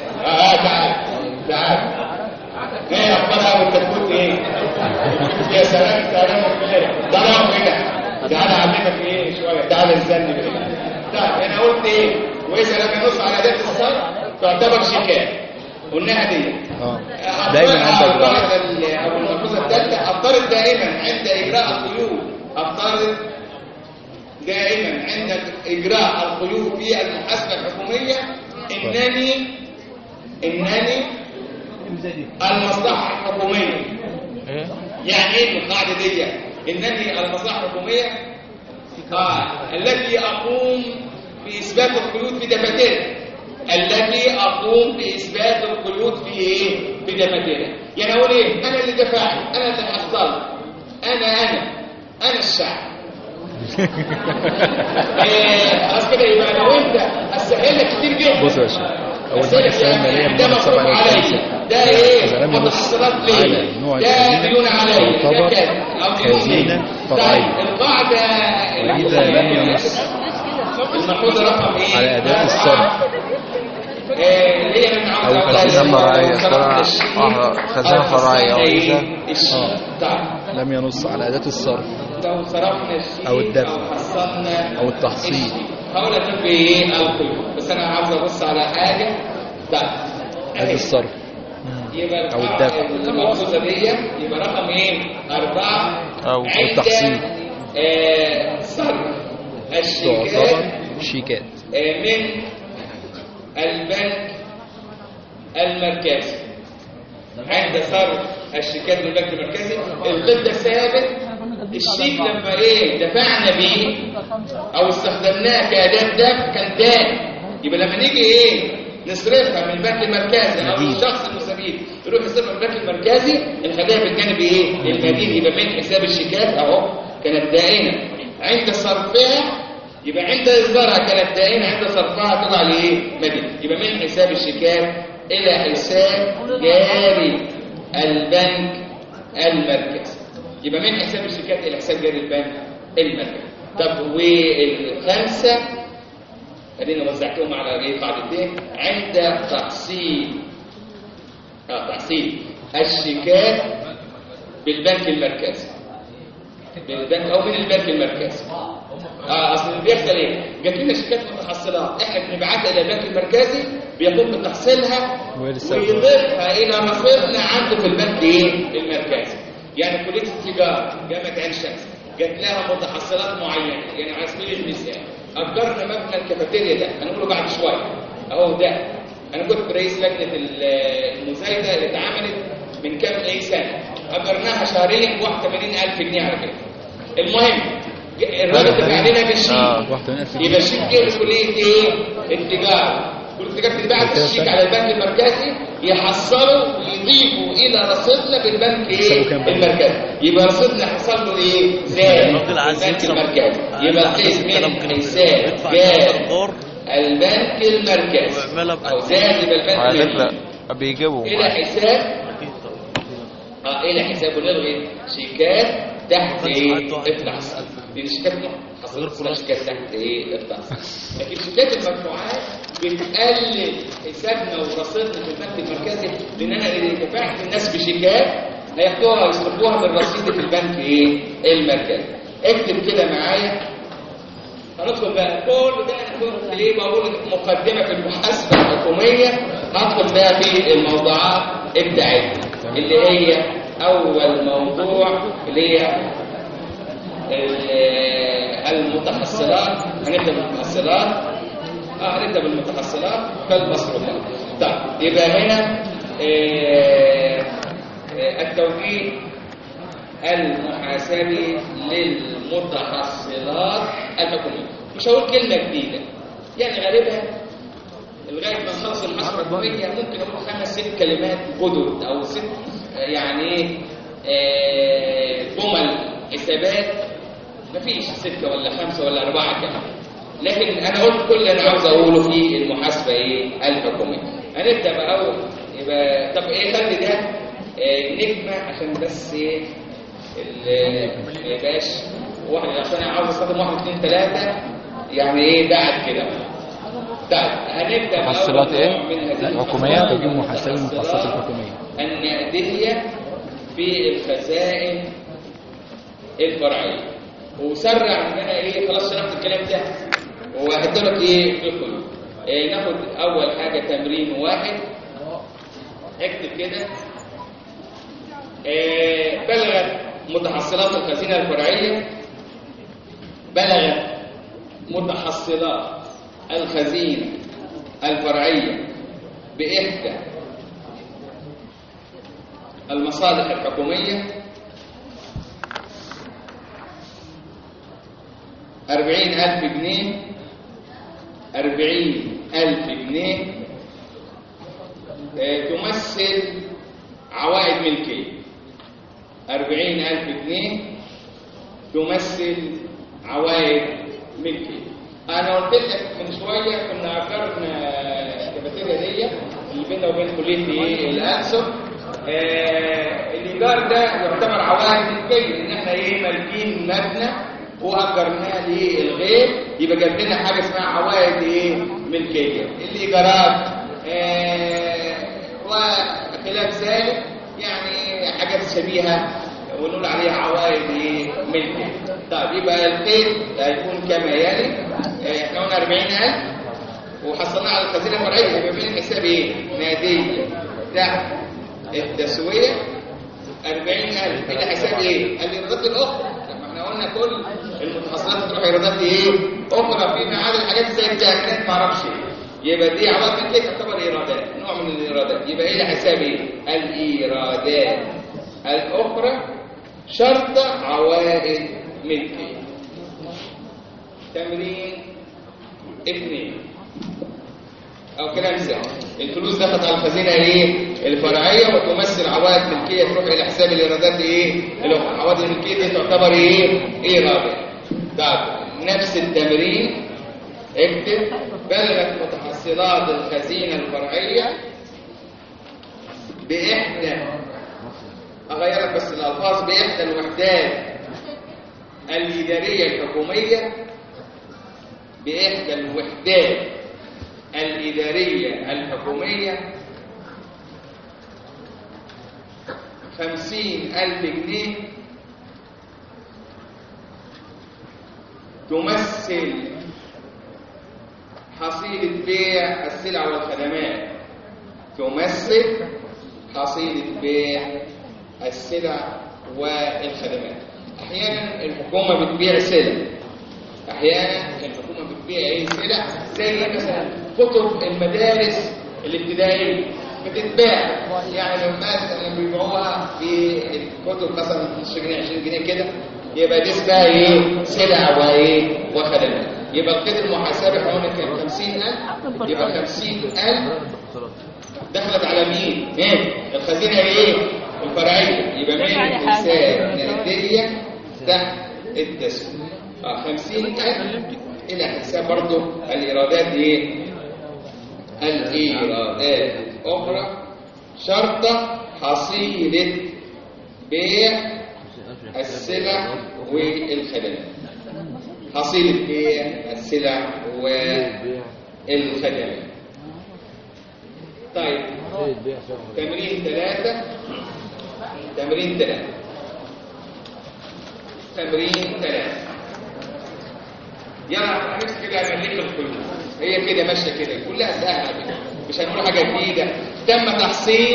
تعال ايه أخبار قهوة كتكوت يا سلام تعال هنا تعالى اعلمك شويه. تعالى نزلني بقى. طيب انا قلت واذا لم ينص على اداه الصرف تعتبر شيكات. قلناها دي دايما عند او الملحوظه الثالثه افترض دائما عند اجراء القيود عند اجراء القيود في المحاسبه الحكوميه انني المصلحه الحكوميه. يعني ايه القاعده دي؟ إنني المصلحة الحكومية التي أقوم بإثبات القيود في دفاترها. في دفاترها. يعني أقول أنا اللي دفعت، أنا اللي حصلت، أنا الشعب. خلاص كده يبقى لو أنت هسهل لك كتير جدا. بص يا شيخ، أول حاجة السنة المالية ده مفروض عليا، ده متحصلات ليه، ده ديون عليا، ده كده أو خزينة فرعية. القاعدة وإذا لم ينص الملحوظة رقم على أداة الصرف أو خزينة فرعية خزينة فرعية وإذا لم ينص على أداة الصرف لو صرفنا الشيء أو الدفع أو حصلنا أو التحصيل. حاول أجيب القيود، بس أنا عاوز أبص على حاجة. أداة الصرف يبقى أو الدفع الملحوظة دي يبقى رقم 4 أو التحصيل صرف تعتبر شيكات من البنك المركزي. عند صرف الشيكات من البنك المركزي. القيد ده ثابت. الشيك لما دفعنا بيه او استخدمناه كأداة دفع كان دائم. يبقى لما نيجي نصرفها من البنك المركزي او الشخص المستفيد يروح يصرفها من البنك المركزي، نخليها في الجانب المدين. يبقى من حساب الشيكات اهو كانت دائنه عند صرفها، يبقى عند اصدارها كانت دائنه، عند صرفها تطلع مدين. يبقى من حساب الشيكات الى حساب جاري البنك المركزي. يبقى من حساب الشيكات الى حساب جاري البنك المركزي. طب والخمسه خلينا وزعتهم على قاعدتين. عند تحصيل الشيكات بالبنك المركزي، بالبنك او من البنك المركزي. اصل اللي بيحصل جات لنا شيكات متحصلات، احنا بنبعتها الى البنك المركزي بيقوم بتحصيلها ويضيفها الى رصيدنا عنده في البنك المركزي. يعني كليه التجاره جامعه عين شمس جات لها متحصلات معينه. يعني على سبيل المثال اجرنا مبنى الكافيتيريا ده هنقوله بعد شويه اهو. ده انا كنت رئيس لجنه المزايده اللي اتعملت من كام سنه، اجرناها شهرين ب 81,000 جنيه على كده. المهم الراجل دفع لنا بالشيك، يبقى الشيك جه لكليه التجاره. كل التجاره بتبعت الشيك على البنك المركزي يحصله ويضيفه الى رصيدنا بالبنك المركزي. يبقى رصيدنا حصل له زاد البنك المركزي. يبقى قيس من حساب جار البنك المركزي او زاد البنك المركزي بيجيبوا الى حساب الى حساب ونلغي شيكات تحت التحصيل. دي الشيكات حصلت شيكات تحت التحصيل. لكن شيكات المدفوعات بتقلل حسابنا ورصيدنا في البنك المركزي، لان انا اللي دفعت الناس بشيكات هياخدوها ويصرفوها من رصيدي في البنك المركزي. اكتب كده معايا. هندخل بقى كل ده انا بقول مقدمه في المحاسبه الحكوميه. هدخل بقى في الموضوعات بتاعتنا اللي هي اول موضوع اللي هي المتحصلات. هنبدا بالمتحصلات. هنبدا بالمتحصلات كالمصروفات. طيب يبقى هنا التوجيه المحاسبي للمتحصلات الحكوميه. مش هقول كلمه جديده، يعني غالبا لغايه ما نخلص المحاسبه الحكوميه ممكن اقول 5 6 كلمات جدد او 6 يعني جمل حسابات. مفيش 6 ولا 5 ولا 4 كمان، لكن انا قلت كل اللي انا عاوز اقوله في المحاسبه الحكوميه. هنبدا باول يبقى طب خلي ده نجمه عشان بس ما يبقاش واحد، عشان انا عاوز استخدم 1 2 3 يعني بعد كده. طيب هنبدا محصلات الحكوميه. تجيب محاسبه المحصلات الحكوميه النقديه في الخزائن الفرعيه. وسرع ان انا خلاص شرحت الكلام ده وهديلك بكل. ناخد اول حاجه تمرين 1. اكتب كده. بلغت متحصلات الخزينه الفرعيه. بلغت متحصلات الخزينه الفرعيه باحدى المصالح الحكوميه 40,000 جنيه. 40,000 جنيه تمثل عوائد ملكيه. 40,000 جنيه تمثل عوائد ملكيه. انا قلت لك من شويه كنا اجرنا الكافيتيريا دي اللي بيننا وبين كليه الأقصر. الايجار ده يعتبر عوائد ملكيه، ان احنا مالكين مبنى واجرناه للغير، يبقى جاب لنا حاجه اسمها عوائد ملكيه. الايجارات وخلاف ذلك يعني حاجات شبيهه ونقول عليها عوائد ملكيه. طيب يبقى القيد هيكون كما يلي. احنا قلنا 40,000 وحصلنا على الخزينه الفرعيه، يبقى من حساب ناديه تحت التسويه 40,000 الى حساب الايرادات الاخرى. احنا قلنا كل المتحصلات تروح ايرادات اخرى فيما عدا الحاجات زي التأكيدات ما اعرفش يبقى دي عوائد ملكيه تعتبر ايرادات، نوع من الايرادات. يبقى الى حساب الايرادات الأخرى شرط عوائد ملكية. تمرين 2 أو كلام سهل. الفلوس دخلت على الخزينة ايه؟ الفرعية، وتمثل عوائد ملكية تروح إلى حساب الإيرادات ايه؟ عوائد الملكية دي تعتبر ايه؟ إيرادات. طيب نفس التمرين اكتب: بلغت متحصلات الخزينة الفرعية بإحدى، أغيرك بس الألفاظ، بإحدى الوحدات الإدارية الحكومية، بإحدى الوحدات الإدارية الحكومية 50,000 جنيه تمثل حصيلة بيع السلع والخدمات، تمثل حصيلة بيع السلع والخدمات. أحيانا الحكومة بتبيع سلع، أحيانا الحكومة بتبيع ايه؟ سلع، زي مثلا كتب المدارس الابتدائية بتتباع، يعني لو مثلا بيبيعوها في الكتب مثلا 15 جنيه 20 جنيه كده، يبقى دي اسمها ايه؟ سلع وايه؟ وخدمات. يبقى القيد المحاسبي احنا قلنا كام؟ 50,000، يبقى 50,000 دخلت على مين؟ ايه؟ الخزينة ايه؟ الفرعية، يبقى مين؟ حساب نقدية تحت التسويق. 50,000 إلى حساب برضه الإيرادات ايه؟ الإيرادات الأخرى شرطة حصيلة بيع السلع والخدمات. حصيلة بيع السلع والخدمات. طيب تمرين 3. يلا نفس كده هنملك الفلوس، هي كده ماشيه كده كلها سهله كده، مش هنقول حاجه جديده. تم تحصيل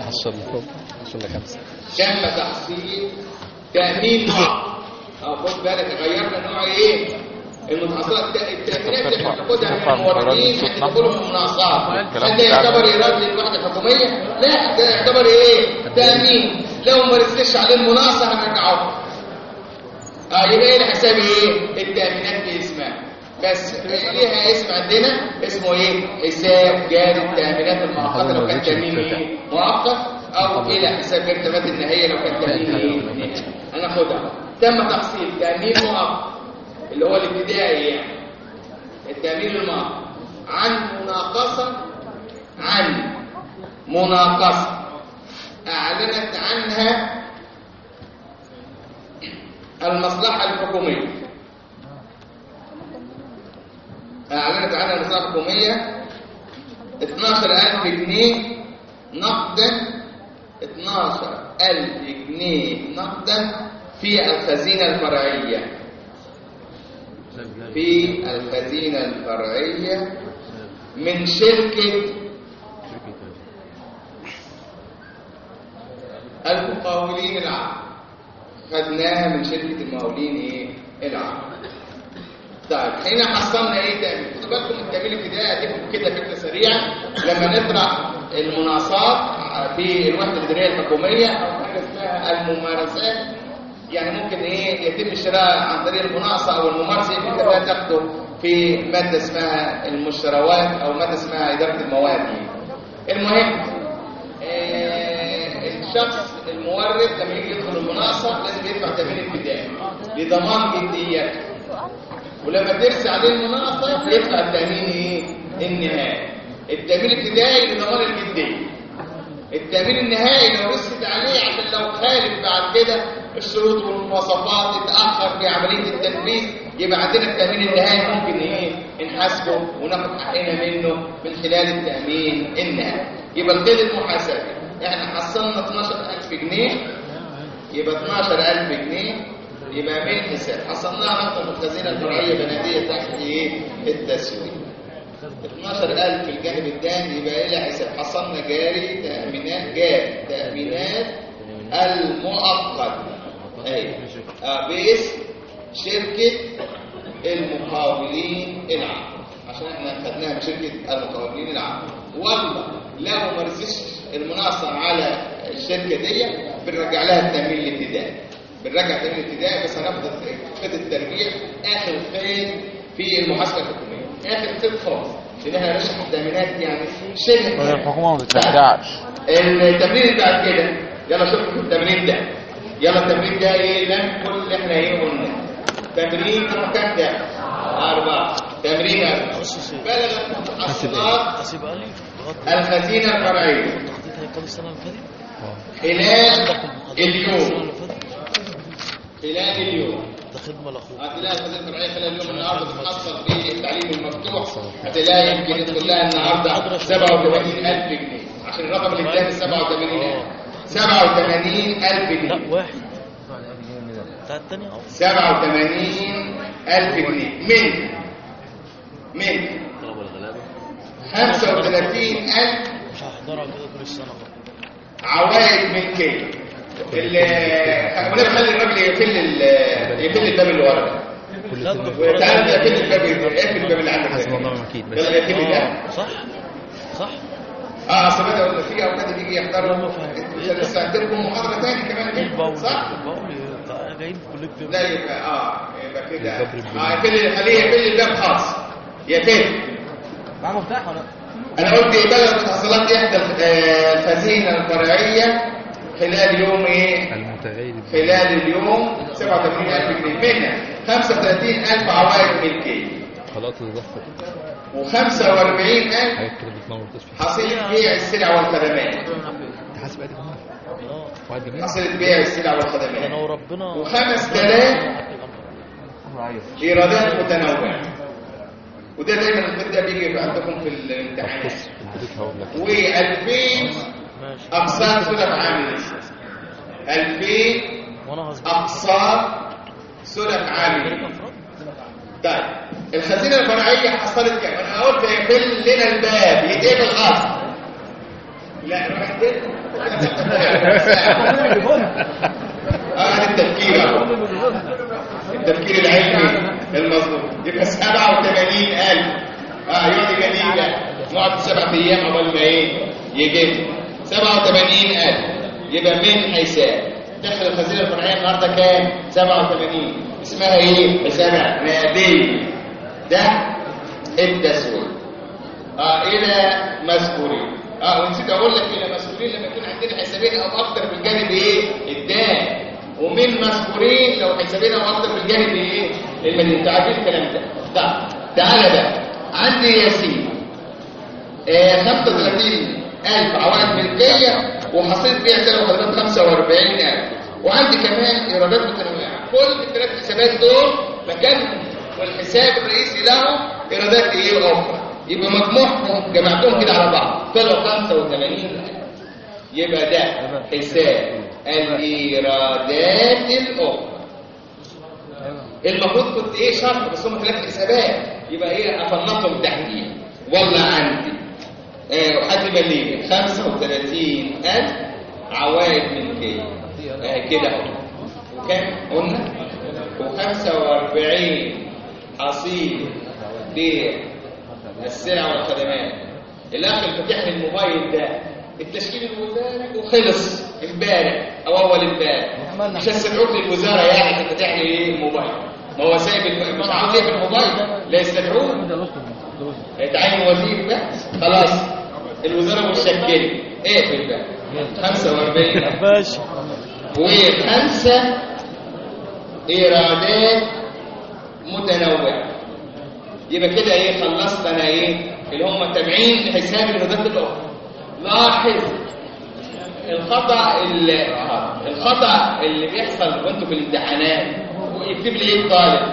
تم تحصيل تامين خد بالك غيرنا نوع ايه؟ المتحصلات. التامينات اللي بناخدها من الموردين بتدخلهم في المناقصات، هل ده يعتبر ايراد للوحده الحكوميه؟ لا، ده يعتبر ايه؟ تامين. لو ما رسلش عليه المناقصه هنرجعه. يبقى ايه الحساب ايه؟ التامينات باسمها، بس ليها اسم عندنا اسمه ايه؟ حساب جاري التامينات المؤقته لو كان تامين ايه؟ مؤقت، او الى حساب التامينات النهائيه لو كان تامين ايه؟ هناخدها. تم تحصيل تامين مؤقت اللي هو الابتدائي، يعني التامين المؤقت عن مناقصه اعلنت عنها المصلحة الحكومية، أعلنت عنها المصلحة الحكومية 12,000 جنيه نقدا، 12,000 جنيه نقدا في الخزينة الفرعية، من شركة المقاولين العام. خدناها من شركة المقاولين ايه؟ العام. طيب هنا حصلنا ايه تاني؟ خدوا بالكم التامين الابتدائي هتبقى كده فكرة سريعة لما نطرح المناقصات في الوحدة الإدارية الحكومية أو حاجة اسمها الممارسات. يعني ممكن ايه يتم الشراء عن طريق المناقصة أو الممارسة، في كده تاخده في مادة اسمها المشتروات أو مادة اسمها إدارة المواد. المهم الشخص المورد لما يجي يدخل المناقصه لازم يدفع تامين ابتدائي لضمان جديته، ولما ترسي عليه المناقصه يدفع التامين ايه؟ النهائي. التامين الابتدائي لضمان الجديه، التامين النهائي لو رست عليه عشان لو خالف بعد كده الشروط والمواصفات اتاخر في عمليه التنفيذ، يبقى عندنا التامين النهائي ممكن ايه؟ نحاسبه وناخد حقنا منه من خلال التامين النهائي. يبقى القيد المحاسبي احنا حصلنا 12,000 جنيه، يبقى 12,000 جنيه يبقى من حساب حصلناها نقطة في الخزينة الفرعية بنادية تحت ايه؟ التسويق. 12,000 في الجانب الثاني يبقى الى حساب حصلنا جاري تأمينات المؤقت باسم شركة المقاولين العام، عشان احنا خدناها من شركة المقاولين العام. والله لو ما رسيش المناقصة على الشركه دي بنرجع لها التامين الابتدائي. بنرجع التامين الابتدائي، بس هناخد خيط التربيع اخر خيط في المحاسبه الحكوميه، اخر خيط خالص، لان احنا رشح التامينات يعني شبه الحكومه ما بترجعش. التمرين اللي بعد كده، يلا شوفوا التمرين ده. يلا التمرين ده ايه؟ لم كل اللي احنا ايه قلنا. تمرين كام ده؟ 4. تمرين 4. بلغت محصلات الخزينه الفرعيه خلال اليوم ده خدمه لاخوك. هتلاقي الخزينه الفرعيه خلال اليوم النهارده بتحصل في التعليم المفتوح، هتلاقي يمكن يدخل لها النهارده 87,000 جنيه، عشان الرقم اللي اداني 87,000 جنيه. لا واحد بتاع الثانيه اهو 87,000 جنيه من 35,000 مش هحضرها كده طول السنه بقى. عوائد ملكيه. خلي الراجل يقفل الباب اللي ورا ده. تعالى اقفل الباب اللي عندك. حسب الله اكيد. بس يلا اقفل ده. صح اصل بدأ في اولاد يجي يحضروا. لسه عندكم محاضره ثانيه كمان كده، صح؟ جايين كليه طب. لا يبقى كده. خليه يقفل الباب خالص. يقفل. معاه مفتاح ولا؟ انا قلت بلغت محصلات احدى الخزينه الفرعيه خلال يوم ايه؟ المتغير خلال اليوم 87,000 جنيه، منها 35,000 عوائد ملكيه خلاص تدخل، و45,000 حاجات كده بتنور تصفي حصيله بيع السلع والخدمات. تحاسب ادي كمان واحد جميل حصيله بيع السلع والخدمات، انا وربنا و5,000 ايرادات متنوعه. وده دايما الخط ده بيجي عندكم في الامتحانات. و2000 اقساط سلف عاملين. 2000 اقساط سلف عاملين. طيب الخزينه الفرعيه حصلت كام؟ انا قلت يقفل لنا الباب يتقفل غصب. لا روح التفكير العلمي المظبوط. يبقى 87,000. يقعد جميل ده، نقعد 7 ايام قبل ما ايه يجيب 87,000. يبقى من حساب دخل الخزينه الفرعيه النهارده كام؟ 87. اسمها ايه؟ حساب نقدي. ده التسويق. الى مسؤولين. ونسيت اقول لك الى مسؤولين لما يكون عندنا حسابين او اكتر في الجانب ايه؟ الدائم. ومن مسؤولين لو حسابين او اكتر في الجانب ايه؟ المدني. انتوا عارفين الكلام ده. طب تعالى بقى عندي يا سيدي 35,000 عوائد ملكيه وحصيله بيع سلع وخدمات 45,000، وعندي كمان ايرادات متنوعه. كل الثلاث حسابات دول مكانهم والحساب الرئيسي لهم ايرادات ايه اخرى. يبقى مجموعهم جمعتهم كده على بعض طلعوا 85,000. يبقى ده حساب الايرادات الاخرى. المفروض كنت ايه شرط، بس هم 3 حسابات، يبقى ايه افنطهم تحتيه. والله عندي حد مليء 35,000 عوائد ملكيه كده اهو. وكام قلنا؟ و45 حصيله بيع السلع والخدمات. الاخ اللي فتح لي الموبايل ده التشكيل الوزاري وخلص امبارح او اول امبارح. مش هستدعوك للوزاره يعني عشان تفتح لي ايه الموبايل. ما هو سايب مش عاوز ايه في الموبايل، لا يستدعوه. هيتعين وزير بقى خلاص. الوزاره متشكله. اقفل بقى 45 باشا و5 ايرادات متنوعه. يبقى كده ايه خلصت انا ايه اللي هم تابعين لحساب الايرادات الاخرى. لاحظ الخطا اللي بيحصل وانتوا في الامتحانات. ويكتب لي ايه الطالب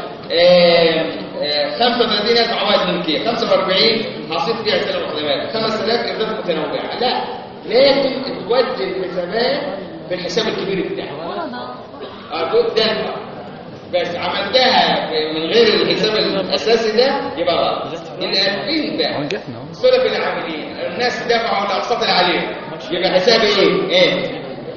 35,000 عوائد ملكيه، 45 حصيله بيع سلع وخدمات، 5,000 ايرادات متنوعه. لا، لازم توجه الحسابات بالحساب الكبير بتاعك. ده بس عملتها من غير الحساب الاساسي ده يبقى غلط. الألفين بقى سلف العاملين، الناس دفعوا الاقساط اللي عليهم، يبقى حساب ايه؟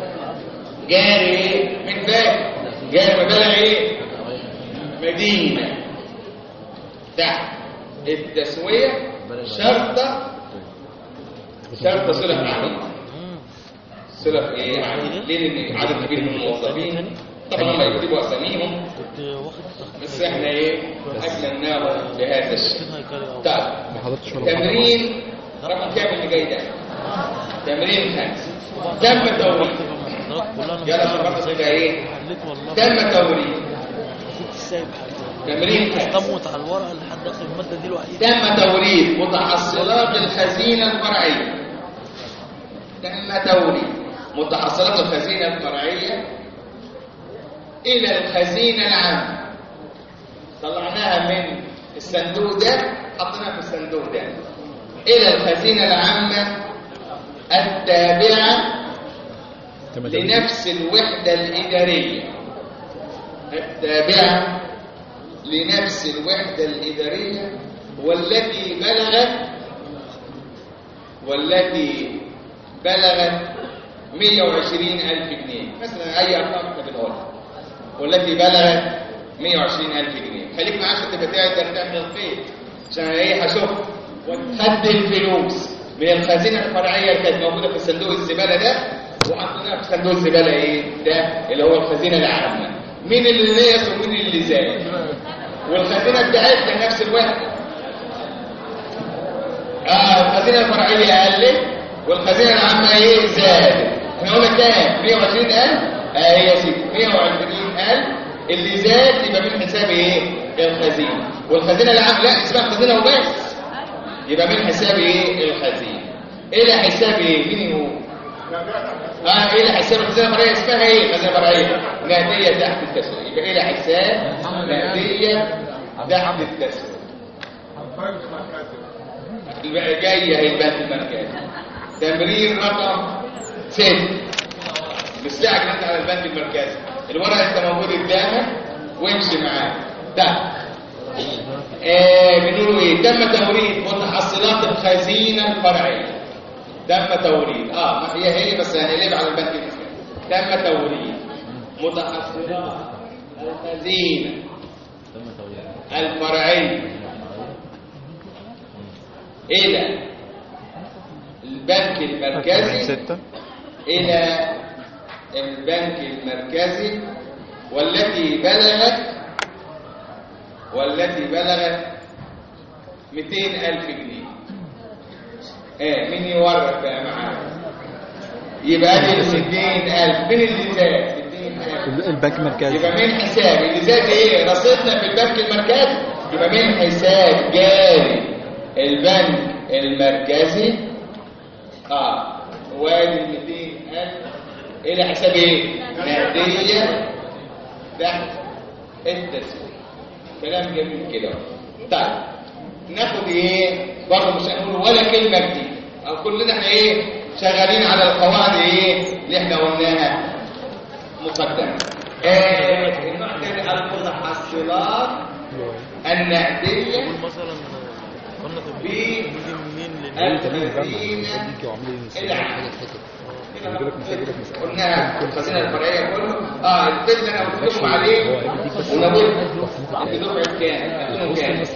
جاري من باقي جاري مبالغ ايه؟ مدينه تحت التسويه شرطه سلف عاملين. صلة ايه يعني ليه عدد كبير من الموظفين طبعا هم يكتبوا اساميهم بس احنا ايه اجلناهم بهذا الشيء. طيب تمرين رقم كام اللي جاي ده؟ تمرين 5 تم توريد. يلا شباب كده ايه تم توريد تمرين 5 تموت على الورقه لحد اخر الماده دي الوحيده. تم توريد متحصلات الخزينه الفرعيه. تم توريد متحصلات الخزينه الفرعيه الى الخزينه العامه. طلعناها من الصندوق ده حطيناها في الصندوق ده الى الخزينه العامه التابعه لنفس الوحده الاداريه. التابعه لنفس الوحده الاداريه والتي بلغت 120,000 جنيه مثلا. اي ارقام انت بتقولها والتي بلغت 120,000 جنيه. خليك معايا عشان تبقى تقدر تعمل الخير عشان ايه هشوف خد الفلوس من الخزينه الفرعيه اللي كانت موجوده في صندوق الزباله ده وحطيناها في صندوق الزباله ايه ده اللي هو الخزينه العامه. مين اللي نقص ومين اللي زاد؟ والخزينه بتاعتنا نفس الوحده. الخزينه الفرعيه قلت والخزينه العامه ايه زادت. احنا قلنا كام؟ 120,000. يا سيدي 120,000 اللي زاد يبقى من حساب ايه الخزينه. والخزينه العامه لا اسمها خزينه وبس يبقى من حساب ايه الخزينه. الى حساب ايه مين هو الى حساب الخزينه الفرعيه. اسمها ايه خزينه فرعيه؟ نقديه تحت التسويق. يبقى الى حساب نقديه تحت التسويق. جايه هي البنك المركزي. تمرين رقم 6. مستعجل انت على البنك المركزي. الورقه انت موجود قدامك وامشي معاه. ده بنقولوا ايه؟ تم توريد متحصلات الخزينه الفرعيه. تم توريد ما هي بس هنقلب على البنك المركزي. تم توريد متحصلات الخزينه الفرعيه الى البنك المركزي الى البنك المركزي والتي بلغت 200,000 جنيه. مين يورق بقى معانا؟ يبقى دي 60,000. مين اللي زاد؟ 60,000 البنك المركزي. يبقى من حساب اللي زاد ايه؟ رصيدنا في البنك المركزي. يبقى من حساب جاري البنك المركزي وادي 200,000 الى حساب ايه؟ نقديه تحت التسويق. كلام جميل كده. طيب ناخد ايه برضه مش هنقول ولا كلمه جديده او كلنا احنا ايه شغالين على القواعد ايه اللي احنا قلناها مقدمه. المتحصلات النقديه مثلا قلنا قلنا الخزينه الفرعيه كله الفيلم انا قلت لكم عليه ونقول انت دفعه كام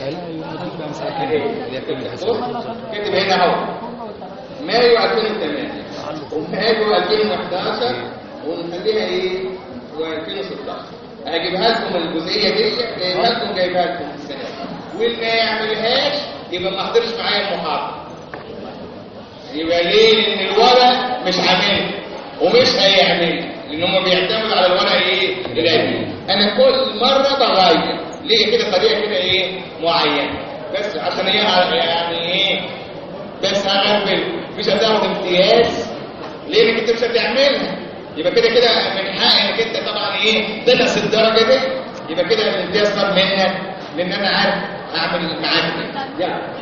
كاتب هنا اهو مايو 2008 ومايو 2011 ونخليها ايه و2016. هجيبها لكم الجزئيه دي جايبها لكم السنه واللي ما يعملهاش يبقى ما حضرش معايا المحاضره. يبقى ليه؟ لان الورق مش عامل ومش هيعمل لان هم بيعتمدوا على الورق ايه القديم. انا كل مره بغير ليه كده طريقه كده ايه معينه بس عشان هي يعني ايه بس هغفل مش هتاخد امتياز لانك انت مش هتعملها. يبقى كده من حقك انت طبعا ايه تنقص الدرجه دي. يبقى كده الامتياز صار منك لان انا عارف اعمل معاك يعني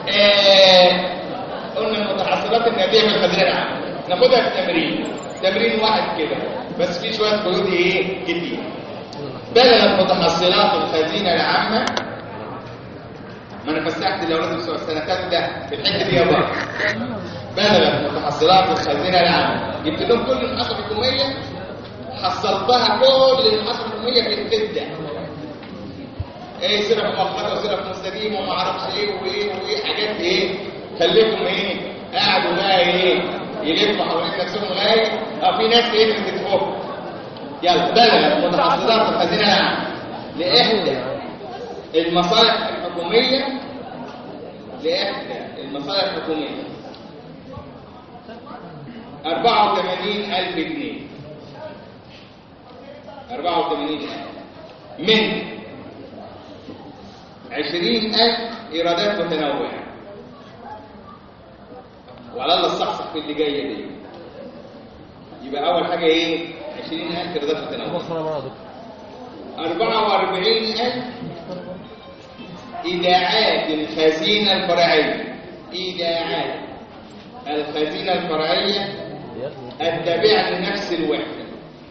قلنا المتحصلات النقديه في الخزينه العامه. ناخدها في تمرين واحد كده بس في شويه قيود ايه كتير. بلغت متحصلات الخزينه العامه. ما انا فسحت الاولاد بتوع السنه الثالثه في الحته دي يا بابا. بلغت متحصلات الخزينه العامه جبت لهم كل المحاصيل الحكوميه حصلتها كل المحاصيل الحكوميه في الفده ايه صرف مؤقته وصرف مستديم وما اعرفش ايه وايه حاجات ايه خليكم ايه قاعدوا بقى ايه يلفوا حوالين نفسهم لغايه في ناس قدرت تتفك. يلا بلغ متحصلات الخزينه العامه لاحدى المصالح الحكوميه 84,000 جنيه. 84,000 من 20,000 ايرادات متنوعه. وعلى الله الصحصح في اللي جايه دي. يبقى اول حاجه ايه؟ 20,000 ايرادات متنوعه. 44,000 ايداعات الخزينه الفرعيه. ايداعات الخزينه الفرعيه التابعه لنفس الوحده.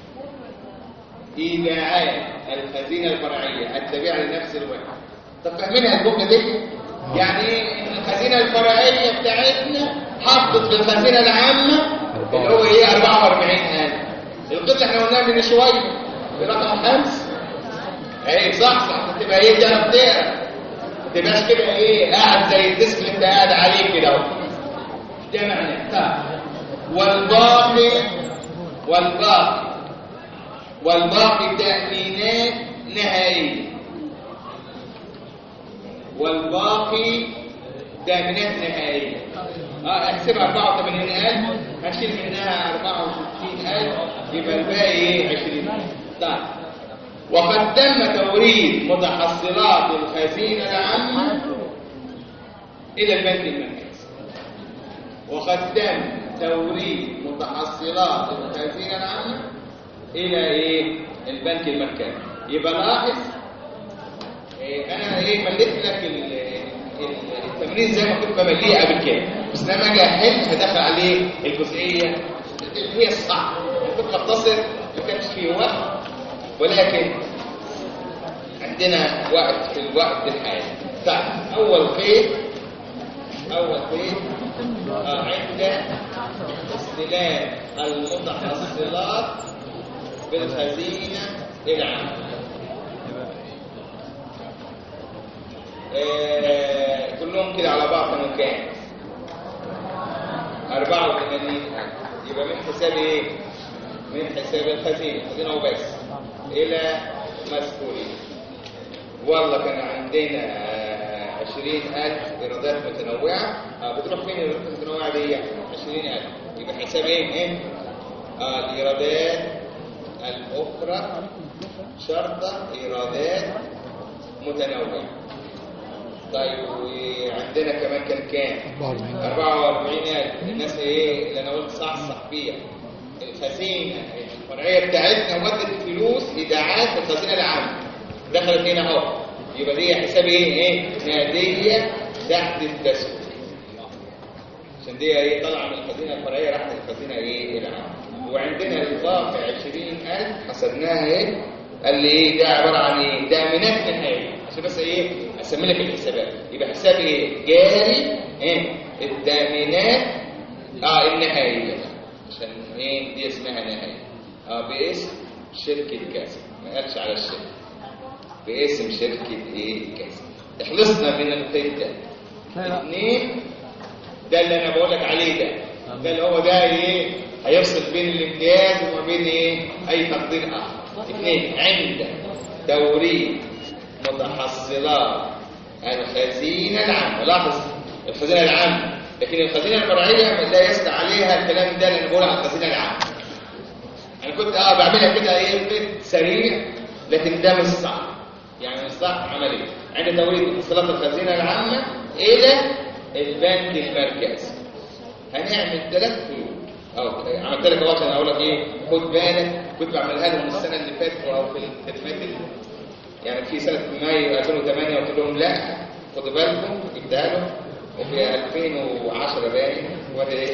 ايداعات الخزينه الفرعيه التابعه لنفس الوحده. طب فاهمينها الجمله دي؟ يعني ايه؟ ان الخزينه الفرعيه بتاعتنا حطت في الخزينه العامه اللي هو ايه؟ 44,000. القطعه احنا قلناها من شويه برقم 5. ايه صح تبقى ايه؟ تعرف تقرا، ما تبقاش كده ايه قاعد زي الديسك اللي انت قاعد عليه كده اهو. ده معناه. طيب والباقي تأمينات نهائية. والباقي تأمينات نهائية. احسبها 84,000 هشيل منها 64,000 يبقى الباقي ايه؟ 20,000. طيب وقد تم توريد متحصلات الخزينة العامة إلى البنك المركزي. وقد تم توريد متحصلات الخزينة العامة إلى إيه؟ البنك المركزي. يبقى لاحظ أنا إيه مليت لك التمرين زي ما كنت بمليه قبل كده، بس لما أجي أحل هدخل عليه الجزئية اللي هي الصح. كنت بختصر ما كانش فيه وقت، ولكن عندنا وقت في الوقت الحالي. طيب أول قيد عند استلام المتحصلات بالخزينة العامة. كلهم كده على بعض كانوا كام؟ 84,000. يبقى من حساب ايه؟ من حساب الخزينة وبس إلى مسؤولية. والله كان عندنا 20,000 إيرادات متنوعة. بتروح فين الإيرادات المتنوعة دي؟ 20,000. يبقى حساب ايه؟ الإيرادات الأخرى شرطة إيرادات متنوعة. طيب وعندنا كمان كام؟ 44,000. الناس ايه اللي انا قلت صح فيها؟ الخزينة الفرعية بتاعتنا ودت فلوس إيداعات في الخزينة العامة دخلت هنا اهو. يبقى دي حساب ايه؟ نادية تحت التسويق، عشان دي ايه طالعه من الخزينة الفرعية راحت الخزينة ايه؟ العامة. وعندنا الباقي 20,000 حسبناها ايه؟ قال لي ايه ده؟ عبارة عن ايه؟ تأمينات نهائية. عشان بس ايه اسمي لك الحسابات. يبقى حساب ايه؟ جاري ايه؟ التأمينات النهائية، عشان ايه دي اسمها نهائية. باسم شركة كذا، ما قالش على الشركة، باسم شركة ايه كذا. خلصنا من القيد ده. 2 ده اللي انا بقول لك عليه، ده اللي هو ده ايه هيفصل بين الامتياز وما بين ايه اي تقدير اخر. 2 عند توريد متحصلات الخزينة العامة. لاحظ الخزينة العامة، لكن الخزينة الفرعية لا يسمع عليها الكلام ده اللي انا بقول على الخزينة العامة. انا كنت بعملها كده ايه سريع، لكن ده مش صح. يعني مش صح عمليا. عند توريد متحصلات الخزينة العامة الى البنك المركزي هنعمل 3 فروض. عملت لك اهو عشان اقول لك ايه خد بالك. كنت بعملها لهم السنه اللي فاتت او في الخدمات يعني في سنه مايو 2008 قلت لهم لا خدوا بالكم، جبتها لهم. وفي 2010 باين ولا ايه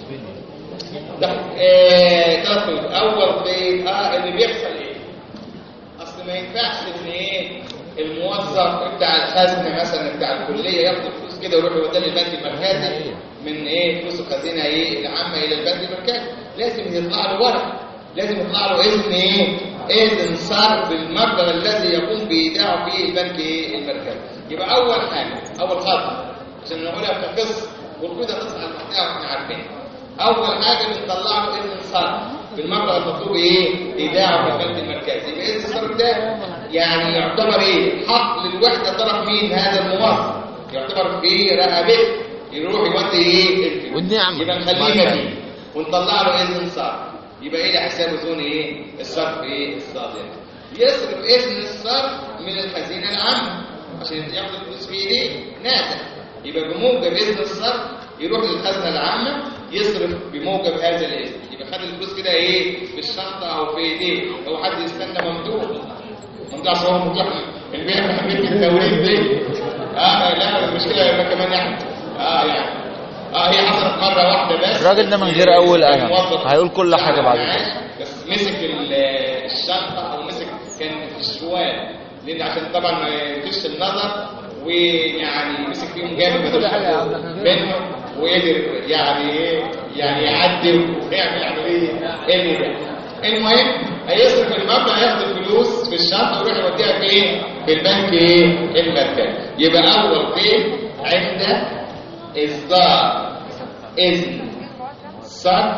ده 3 فروض. اول قيد اللي بيحصل ايه؟ اصل ما ينفعش ان ايه الموظف بتاع الخزنه مثلا بتاع الكليه ياخد فلوس كده ويروح يوديها للبنك المركزي من ايه فلوس الخزينه ايه العامه الى البنك المركزي. لازم يطلع له ورق، لازم يطلع له اذن ايه اذن صرف المبلغ الذي يقوم بايداعه في البنك ايه المركزي. يبقى اول حاجه اول خطوه عشان نقولها كقصه والكده تصحى لوحدها واحنا عارفين. اول حاجه بنطلع له اذن صرف بالمبلغ المطلوب ايداعه في البنك المركزي. يبقى اذن الصرف ده يعني يعتبر حق للوحده طرف مين؟ هذا الموظف، يعتبر في رقبته يروح يودي والنعم يبقى نخليه مدين ونطلع له اذن صرف. يبقى لحسابه زون الصرف الصادر. يصرف اذن الصرف من الخزينه العامه عشان ياخد الفلوس في ايديه نازل. يبقى بموجب اذن الصرف يروح للخزنه العامه يصرف بموجب هذا الاذن. يبقى خد الفلوس كده في الشنطه او في ايديه. لو حد يستنى ممدوح عشان هو ممدوح اللي بيعمل حبيبه التوريد دي لا المشكله يبقى كمان يعني هي حصلت مره واحده بس. الراجل ده من غير اول قلم هيقول كل حاجه بعد كده. بس مسك الشنطه او مسك كان في الشوال لان عشان طبعا ما يفش النظر ويعني مسك فيهم جامد منه وقدر يعني يعدي ويعمل عمليه ده. المهم هيصرف المبلغ ياخد الفلوس في الشنطه ويروح يوديها فين؟ في البنك المركزي. يبقى اول قيد عند اصدار اذن صرف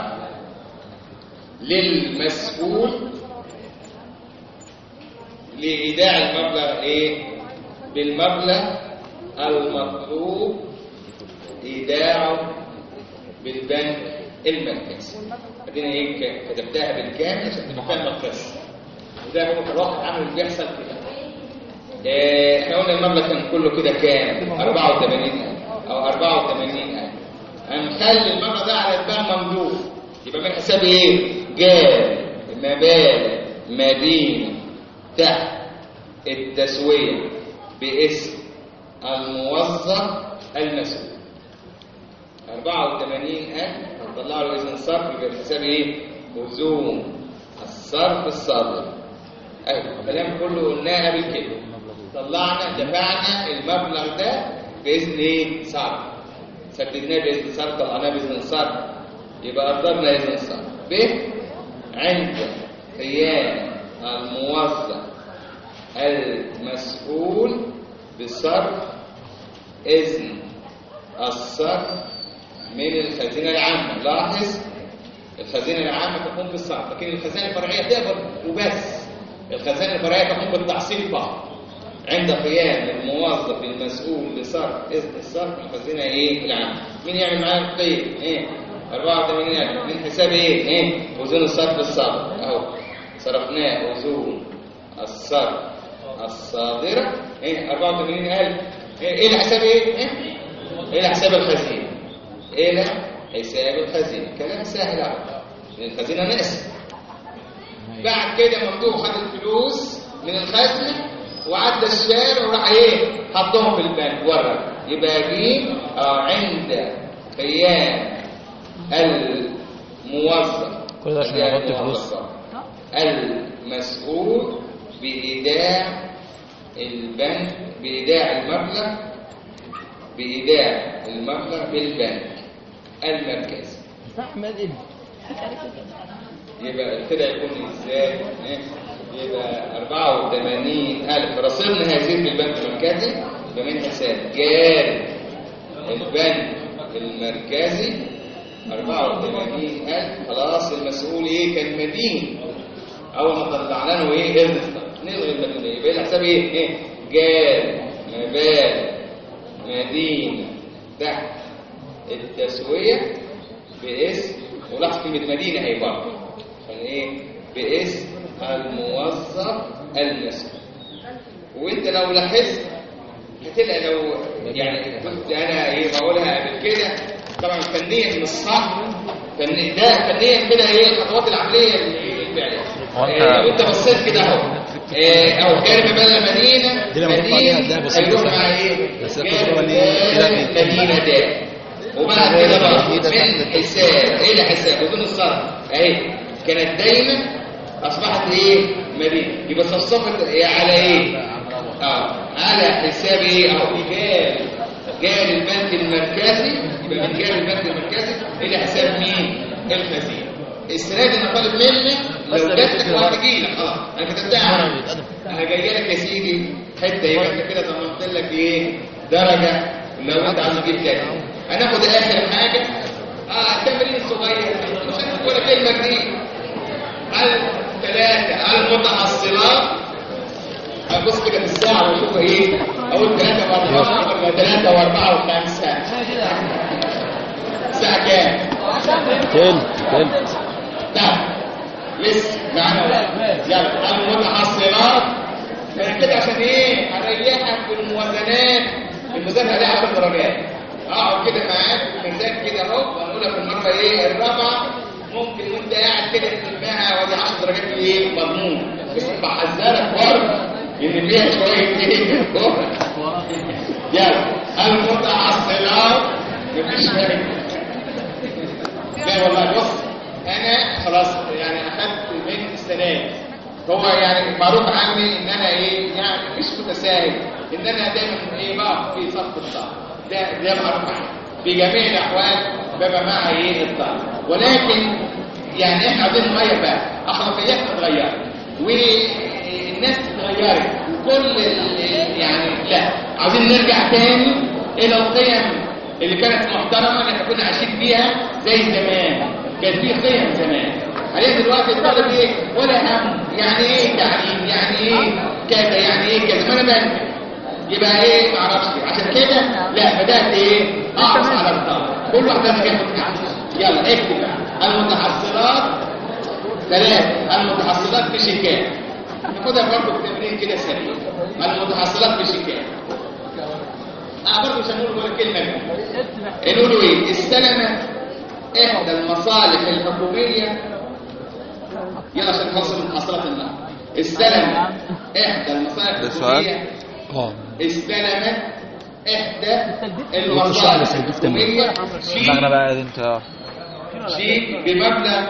للمسؤول لإيداع المبلغ بالمبلغ المطلوب إيداعه بالبنك المركزي. ادينا كتبتها بالكامل عشان تبقى فاهم القصه. وده هو الواقع عامل اللي بيحصل كده. احنا قلنا المبلغ كان كله كده كام؟ 84,000 او 84,000. هنخلي المبلغ ده على اتباع ممدوح. يبقى من حساب جار مبالغ مدينه تحت التسويه باسم الموظف المسؤول. 84,000 هنطلع له اذن صرف يبقى بحساب وزون الصرف الصادر. الكلام كله قلناه قبل كده. طلعنا دفعنا المبلغ ده باذن صرف، سددناه باذن صرف، طلعناه باذن صرف، يبقى قدرنا اذن صرف. عند قيام الموظف المسؤول بصرف اذن الصرف من الخزينه العامه. لاحظ الخزينه العامه تقوم بالصرف، لكن الخزانه الفرعيه تقبل وبس. الخزانه الفرعيه تقوم بالتحصيل فقط. عند قيام الموظف المسؤول بصرف اذن الصرف من الخزينه العامه. مين يعمل معانا القيد؟ 84,000 من حساب وزون الصرف الصادر. اهو صرفناه وزون الصرف الصادره 84,000. الى حساب الى حساب الخزينه. الى حساب الخزينه. كلام سهل اهو لان الخزينه ناقصه. بعد كده ممدوح خد الفلوس من الخزنه وعدى الشارع وراح حطهم في البنك ورا. يبقى عند قيام الموظف كل ده عشان يغطي فلوس المسؤول بإيداع البنك بإيداع المبلغ بالبنك المركزي. يبقى كده يكون ازاي؟ يبقى 84,000 رصيدنا هيزيد في البنك المركزي. يبقى من حساب جاري البنك المركزي 84,000. خلاص المسؤول كان مدين. اول ما طلعنا له اذن نلغي المدينه. يبقى الحساب جاري مبالغ مدينه تحت التسويه باسم، ولاحظ كلمه مدينه هي برضه عشان باسم الموظف المسؤول. وانت لو لاحظت هتلاقي لو يعني كنت انا بقولها قبل كده طبعا فنيا مش صح. ده فنيا كده الخطوات العمليه اللي فعلا لو انت بصيت كده اهو جانب مبالغ مدينه هيروح مع جانب مدينه ده. وبعد كده بقى من حساب حساب بدون الصرف كانت دايما اصبحت مدينه. يبقى صفصفت على على حساب جاري البنك المركزي. يبقى من جاري البنك المركزي الى حساب مين؟ الخزينه. السنه دي انا طالب منك لو جات لك وهتجي لك خلاص انا كتبتها انا جاي لك يا سيدي حته. يبقى انت كده ضمنت لك درجه لو انت عايز تجيب تاني. هناخد اخر حاجه التمرين الصغير مش هنقول ولا كلمه جديده. الثلاثه المتحصلات، ابص كده في الساعه واشوف ايه، اقول 3 و4 ولا 3 و4 و5. الساعه كام؟ تلت. لسه معانا. يلا المتحصلات كده عشان ايه؟ هريحك في الموازنات. الميزان هلاقي 10 درجات. اقعد كده معاك في الميزان كده اهو، وهنقولها في المره ايه الرابعه. ممكن وانت قاعد كده تلمها ودي 10 درجات ايه؟ مضمون. بس بحذرك برضه ان فيها شويه ايه؟ يلا المتحصلات مفيش فايده. لا والله بص، انا خلاص يعني اخدت من السنه. هو يعني معروف عني ان انا ايه يعني مش متساهل، ان انا دايما ايه بقى في صف الصف. ده معروف عني في جميع الاحوال، ببقى معي ايه الضغط. ولكن يعني احنا عايزين نغير بقى، اخلاقياتنا اتغيرت والناس اتغيرت وكل يعني لا عايزين نرجع تاني الى القيم اللي كانت محترمه اللي احنا كنا عايشين فيها زي زمان. كان في قيم زمان. عليه دلوقتي الطالب ايه ولا هم، يعني ايه تعليم، يعني ايه كذا، يعني ايه كذا، ما انا بنت يبقى ايه ما اعرفش. عشان كده لا بدات ايه اعرف على الطالب كل واحد لازم ياخد حقه. يلا اكتب بقى المتحصلات 3. المتحصلات بشيكات، ناخدها برضه في تمرين كده سريع. المتحصلات بشيكات برضه مش هنقول ولا كلمه. نقولوا ايه؟ استلمت احدى المصالح الحكوميه. يلا عشان نوصل لمحصلات النهر. استلمت احدى المصالح الحكوميه. استلمت احدى المصالح الحكوميه دماغنا بقى انت شيك بمبلغ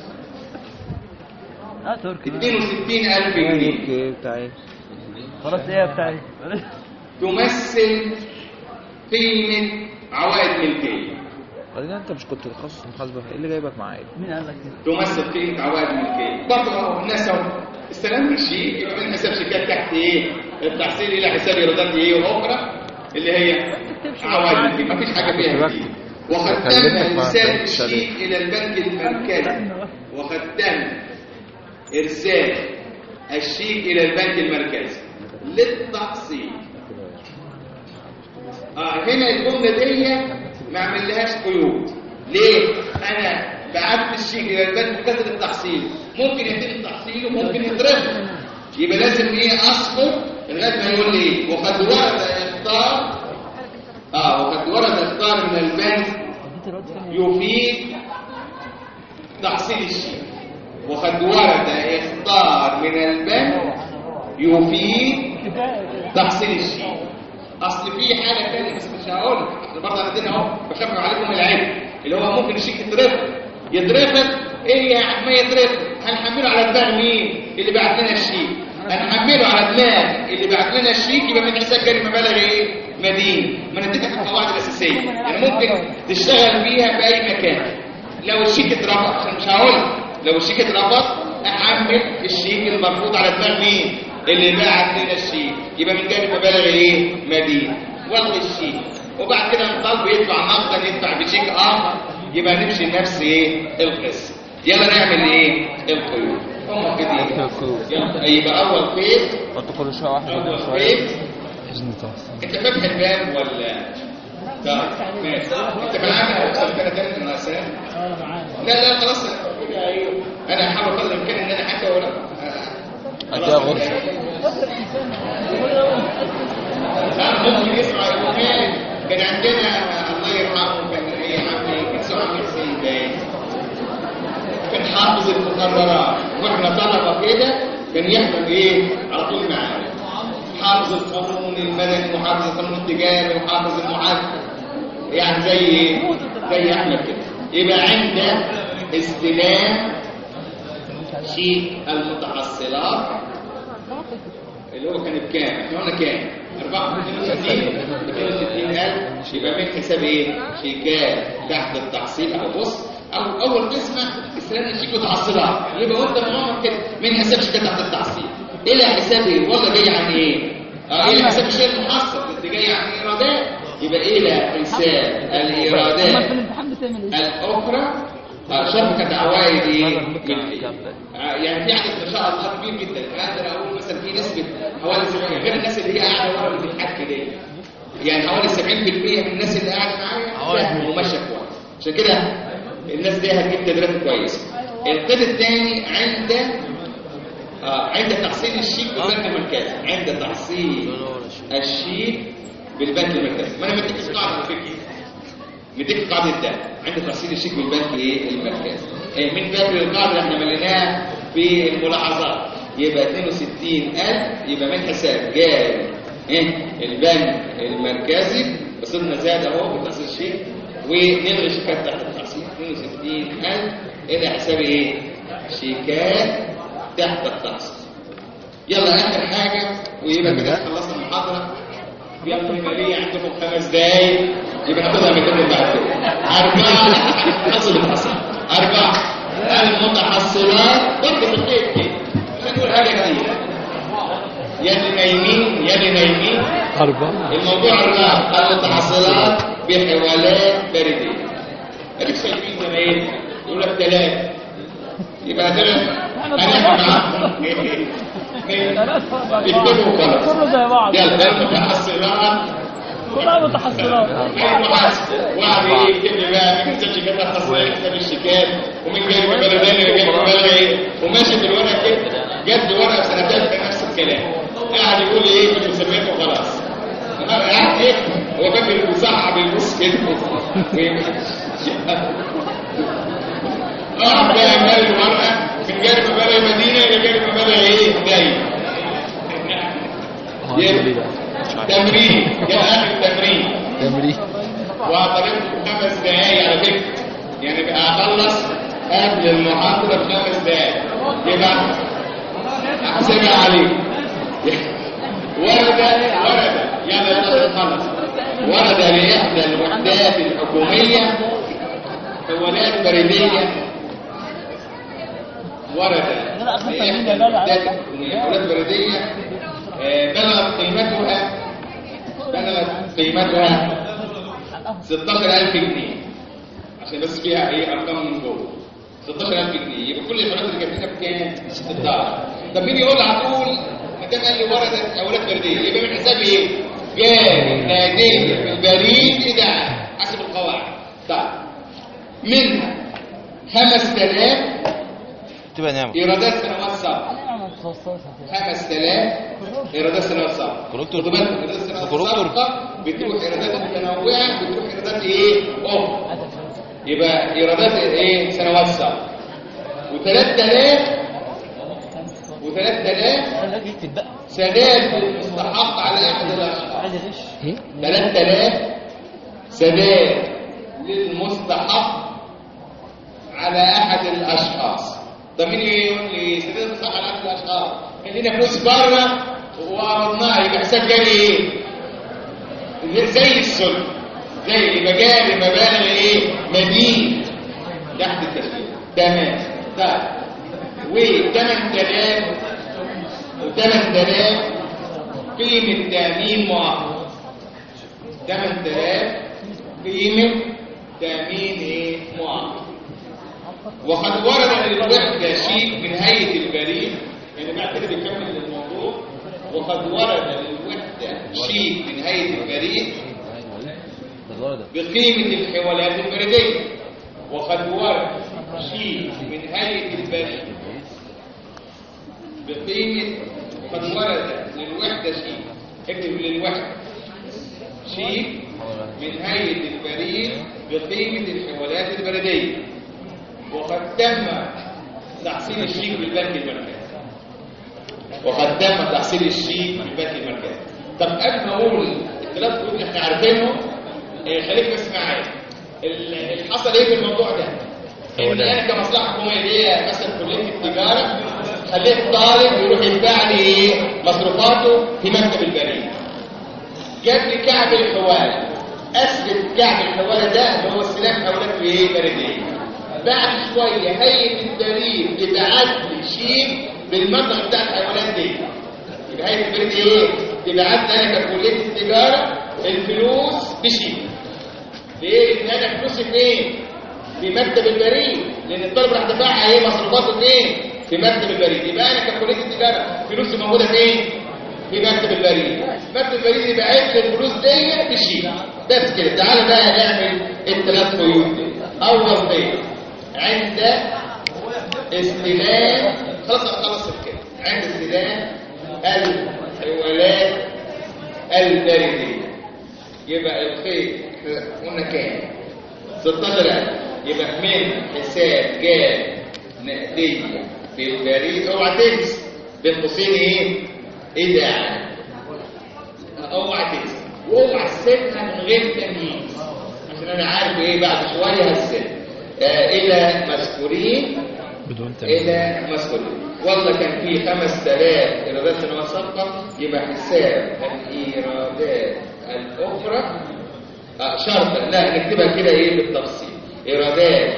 62,000 جنيه. بتاعي خلاص ايه بتاعي تمثل قيمه عوائد ملكيه. بعدين انت مش كنت تخصص محاسبه، ايه اللي جايبك معايا؟ مين قال لك كده؟ تمثل قيمه عوائد ملكيه. برضه الناس اهو استلمنا الشيك يبقى من حساب شيكات تحت ايه؟ التحصيل الى حساب ايرادات ايه واخرى اللي هي عوائد ملكيه، مفيش حاجه فيها جديد. وقد تم ارسال الشيك الى البنك المركزي. وقد تم ارسال الشيك الى البنك المركزي للتحصيل. هنا الجمله دي ما اعملهاش قيود. ليه؟ انا بعت الشيك الى البنك المركزي للتحصيل، ممكن يتم تحصيله وممكن يترفض. يبقى لازم ايه اصبر لغايه ما يقول لي وقد ورد اختار وقد ورد اختار من البنك يفيد تحصيل الشيك. وقد ورد اختار من البنك يفيد تحصيل الشيك. اصل في حاله ثانيه بس مش هقول، احنا برضه عندنا اهو بخفف عليكم العيب اللي هو ممكن الشيك يترفض. ايه يا عم يترفض؟ هنحمله على دماغ مين اللي بعت لنا الشيك؟ هنحمله على دماغ اللي بعت لنا الشيك. يبقى من حساب جري مبالغ ايه مدين. ما نديتك القواعد الاساسيه، يعني ممكن تشتغل بيها في اي مكان. لو الشيك اترفض عشان مش هقول، لو الشيك اترفض احمل الشيك المرفوض على دماغ مين اللي باعت لنا الشيك. يبقى من جانب مبالغ ايه مدين والغي الشيك. وبعد كده الطالب يدفع نقدا يدفع بشيك اخر. يبقى نمشي نفس ايه القصه. يلا نعمل ايه القيود. هم كده يلا يبقى اول قيد قلت كل شويه واحده اول قيد. انت فاتح الباب ولا طيب ماشي؟ انت بالعكس هتوصل كده تاني من الاسئله. لا خلاص كده. ايوه انا هحاول قدر الامكان ان انا حتى ولا هتلاقي غرفه ممكن يسمع المكان. كان عندنا الله يرحمه كان ايه عمي كان سعد حسين باين، كان حافظ المقررات واحنا طلبه كده كان يحفظ ايه على طول معانا. حافظ القانون المدني وحافظ القانون التجاري وحافظ المحاسبه، يعني زي احمد كده. يبقى عند استلام شيك المتحصلات اللي هو كان بكام؟ احنا قلنا كام؟ 62,000. يبقى من حساب ايه؟ شيكات تحت التحصيل. او بص اول قسمه استلام الشيك متحصلات. يبقى وانت مغمض كده من حساب شيكات تحت التحصيل الى حساب ايه؟ والله جاي عن ايه؟ الى حساب الشيء المحصل اللي جاي عن ايرادات. يبقى الى حساب الايرادات الاخرى شبكه عوائد ايه؟ يعني في عدد ما شاء الله كبير جدا. اقدر اقول مثلا في نسبه حوالي 70 غير الناس اللي هي قاعده ورا اللي بتحكي دي، يعني حوالي 70% من الناس اللي قاعده معايا وماشيه كويس. عشان كده الناس دي هتجيب تدريبات كويسه. القيد الثاني عند تحصيل الشيك بالبنك المركزي. عند تحصيل الشيك بالبنك المركزي. ما انا مديك القاعده على فكره، مديك القاعده ده عند تحصيل الشيك بالبنك المركزي. من فاكر القاعده اللي احنا مليناها في الملاحظات؟ يبقى 62,000 يبقى من حساب جاري البنك المركزي، بس قلنا زاد اهو بتحصيل الشيك، ونلغي شيكات تحت التحصيل. 62,000 الى حساب ايه؟ شيكات تحت التحصيل. يلا اخر حاجه ويبقى كده خلصنا المحاضره. يلا الماليه عندكم 5 دقايق، يبقى ناخدها منكم بعد كده. 4 المتحصلات برضه في البيت كده مش هنقول حاجه جديده. يا اللي نايمين 4 الموضوع 4 المتحصلات بحوالات بارده. اديك شايفين زي ما ايه يقول لك 3 يبقى هنعمل معاهم يكتبوا خلاص كله زي بعض. يلا ده المتحصلات كلها متحصلات. واحد يكتب لي بقى من كتاب شيكات التصريح حساب الشيكات ومن جاي ببلدين وجاي ببلدين وماشي بالورقه كده. جت ورقه سنتين في نفس الكلام، قاعد يقول ايه مش مسميته خلاص. قاعد ايه هو فاكر بيصحى بيبص كده جاي مال الورقه من جاي ببلد المدينه الى جاي ببلد ايه دايما. تمرين يا اخي تمرين وهطلبكم 5 دقايق على فكره، يعني بقى اخلص قبل المحاضره ب5 دقايق. يبقى احسبها عليك. ورده يلا نخلص. ورده لاحدى الوحدات الحكوميه حوالات بريديه. ورده لاحدى الوحدات الحكوميه حوالات بريديه بلغت قيمتها 16,000 جنيه. عشان بس فيها ايه ارقام من جوه. 16,000 جنيه يبقى كل الحالات اللي جابتها بكام؟ 16. طب مين يقول على طول ما دام قال لي ورده اولاد برديه يبقى من حساب ايه؟ جاري ناديه في البريد ايداع حسب القواعد. طيب منها 5,000 تبقى نعمة ايرادات سنوات سابقه. 5,000 ايرادات سنوات سابقه. كوركتور ايرادات سنوات سابقه بتروح ايرادات متنوعه بتروح ايرادات ايه؟ يبقى ايرادات ايه؟ سنوات سابقه. و3000 سداد المستحق على احد الاشخاص. 3000 سداد للمستحق على احد الاشخاص. طب مين يقول لي سداد المستحق على احد الاشخاص؟ عندنا فلوس بره وقرضناها يبقى حساب جاري ايه؟ زي السلم، زي يبقى جاري مبالغ ايه؟ مدين تحت التشغيل. تمام. طيب و8000 قيمة تأمين مؤقت. 8000 قيمة تأمين ايه؟ مؤقت. وقد ورد للوحدة شيك من هيئة البريد، يعني بعد كده بيكمل الموضوع. وقد ورد للوحدة شيك من هيئة البريد بقيمة الحوالات البريدية. وقد ورد شيك من هيئة البريد بقيمة، قد ورد للوحدة شيك، اكتب للوحدة شيك من هيئة البريد بقيمة الحوالات البريدية. وقد تم تحصيل الشيك بالبنك المركزي. طب قبل ما اقول الثلاث قروض اللي احنا عارفينهم خليك بس معايا. اللي حصل ايه في الموضوع ده؟ ان انا كمصلحه حكوميه ليا مثلا كليه التجاره خليت طالب يروح يدفع لي ايه؟ مصروفاته في مكتب البريد. جاب لي كعب الحواله، اثبت كعب الحواله ده اللي هو استلام حوالات ايه؟ بريديه. بعد شويه هيئه البريد تبعت لي شيك بالمبلغ بتاع الحوالات دي. يبقى هيئه البريد ايه؟ تبعت لي انا ككليه التجاره الفلوس بشيك. ليه؟ ان انا فلوسي فين؟ في مكتب البريد، لان الطالب راح دفعها ايه مصروفاته فين؟ في مكتب البريد. يبقى انا ككليه التجاره فلوسي موجوده فين؟ في مكتب البريد. مكتب البريد يبقى عامل الفلوس دي في شيك. بس كده. تعالى بقى نعمل الثلاث قيود دي. اول قيد عند استلام، خلاص كده، عند استلام الحوالات البريديه. يبقى القيد قلنا كام؟ 16,000. يبقى من حساب جاب نقديه في البريد، اوعى تنسى بين قوسين ايه؟ ايداع. اوعى تنسى واوعى تسيبها من غير تمييز، عشان انا عارف ايه بعد شويه هسيب الى مذكورين بدون تمييز. الى مذكورين. والله كان في 5000 ايرادات سنوات سابقه، يبقى حساب الايرادات الاخرى شرطا، لا نكتبها كده ايه بالتفصيل، ايرادات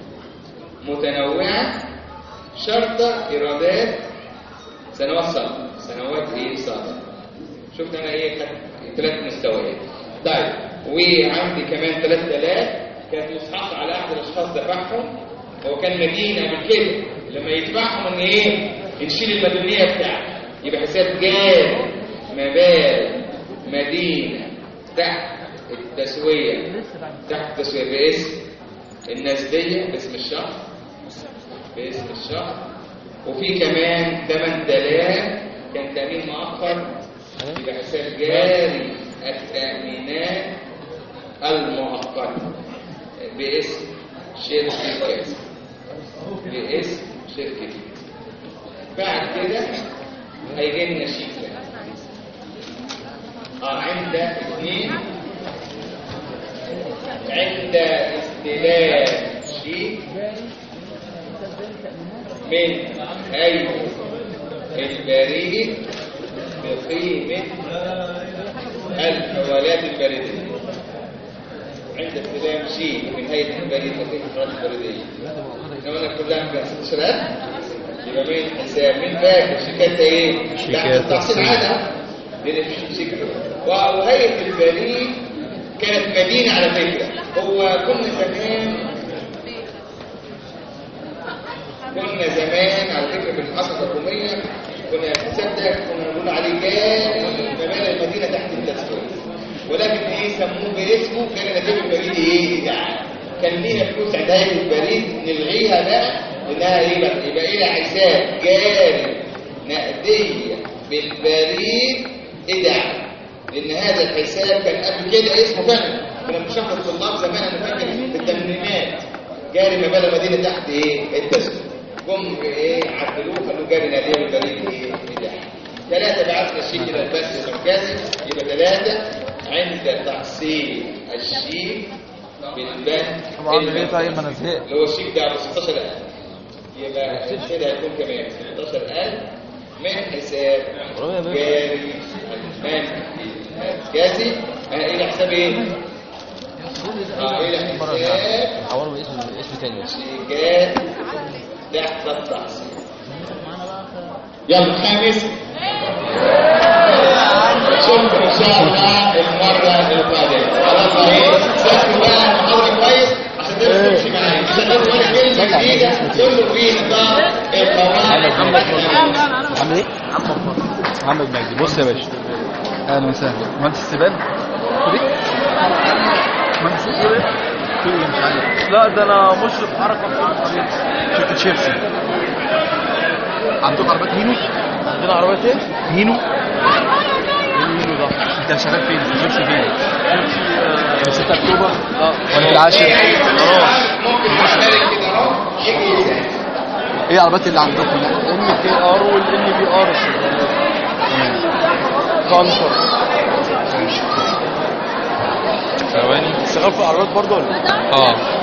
متنوعه شرطه ايرادات سنوات سابقه. سنوات ايه سابقه؟ شفت انا ايه؟ 3 مستويات. طيب وعندي كمان 3000 كانت مصححه على احد الاشخاص دفعهم، هو كان مدينه من كده، لما يدفعهم ان ايه؟ نشيل المديونيه بتاعته. يبقى حساب جاري مبالغ مدينه تحت التسويه باسم النسبيه، باسم الشهر، باسم الشهر. وفي كمان 8000 كان تامين مؤخر، يبقى حساب جاري التامينات المؤقته باسم شركه كذا، باسم شركه كذا. بعد كده هيجي لنا شيك عند 2 عند استلام شيك من هيئة البريد بقيمة الحوالات البريدية. عند استلام شيك من هيئة البريد بقيمة الحوالات البريدية. كمان كلها من 16,000. يبقى من حساب من فاكر شيكات ايه؟ شيكات تحصيل عادة. وهيئة البريد كانت مدينة على فكرة. هو كنا زمان على فكرة في المحافظة الحكومية كنا الحساب ده كنا نقول عليه جاري مبالغ المدينة تحت التسوية، ولكن ايه سموه باسمه كان نتيجة البريد ايه؟ يعني كان لينا فلوس عند هيئة البريد نلغيها بقى انها ايه بقى؟ يبقى ايه حساب جاري نقدية بالبريد ايداع. لان هذا الحساب كان قبل كده اسمه فعلا كنا بنشرح الطلاب زمان، انا فاكر في الثمانينات جاري مبالغ مدينه تحت ايه؟ التسويق. جم ايه؟ عدلوه خلوه جاري نقديه بالبريد ايه؟ ايداع. 3 بعتنا الشيك الى البنك المركزي، يبقى 3 عند تحصيل الشيك بالبنك طبعا ايه؟ طيب انا زهقت. اللي هو الشيك ده ب 16,000، يبقى كده هيكون كمان 16,000 من حساب جاري البنك المركزي الى حساب ايه؟ الى حساب حوله باسم تاني شيكات تحت التحصيل. يلا خامس نشوفكم ان شاء الله المره القادمه. خلاص ايه؟ سافروا بقى المحاضره كويس عشان تمشي معايا، عشان لو انا كلمه جديده كله في نطاق القواعد. عامل ايه؟ محمد مجدي. بص يا باشا، اهلا وسهلا. مهندس السباب مهندس السباب كل مش عارف. لا ده انا مشرف حركه في شركه شيبسي. عندكم عربيات هينو؟ عندنا عربيات ايه؟ هينو. هينو ده انت شغال فين؟ في شيبسي فين؟ شيبسي في 6 اكتوبر. وانا في العاشر. ممكن نشارك كده اهو يجي ايه العربيات اللي عندكم؟ ام كي ار والان بي ار. كونتر. ثواني. شغال في العربيات برضه ولا؟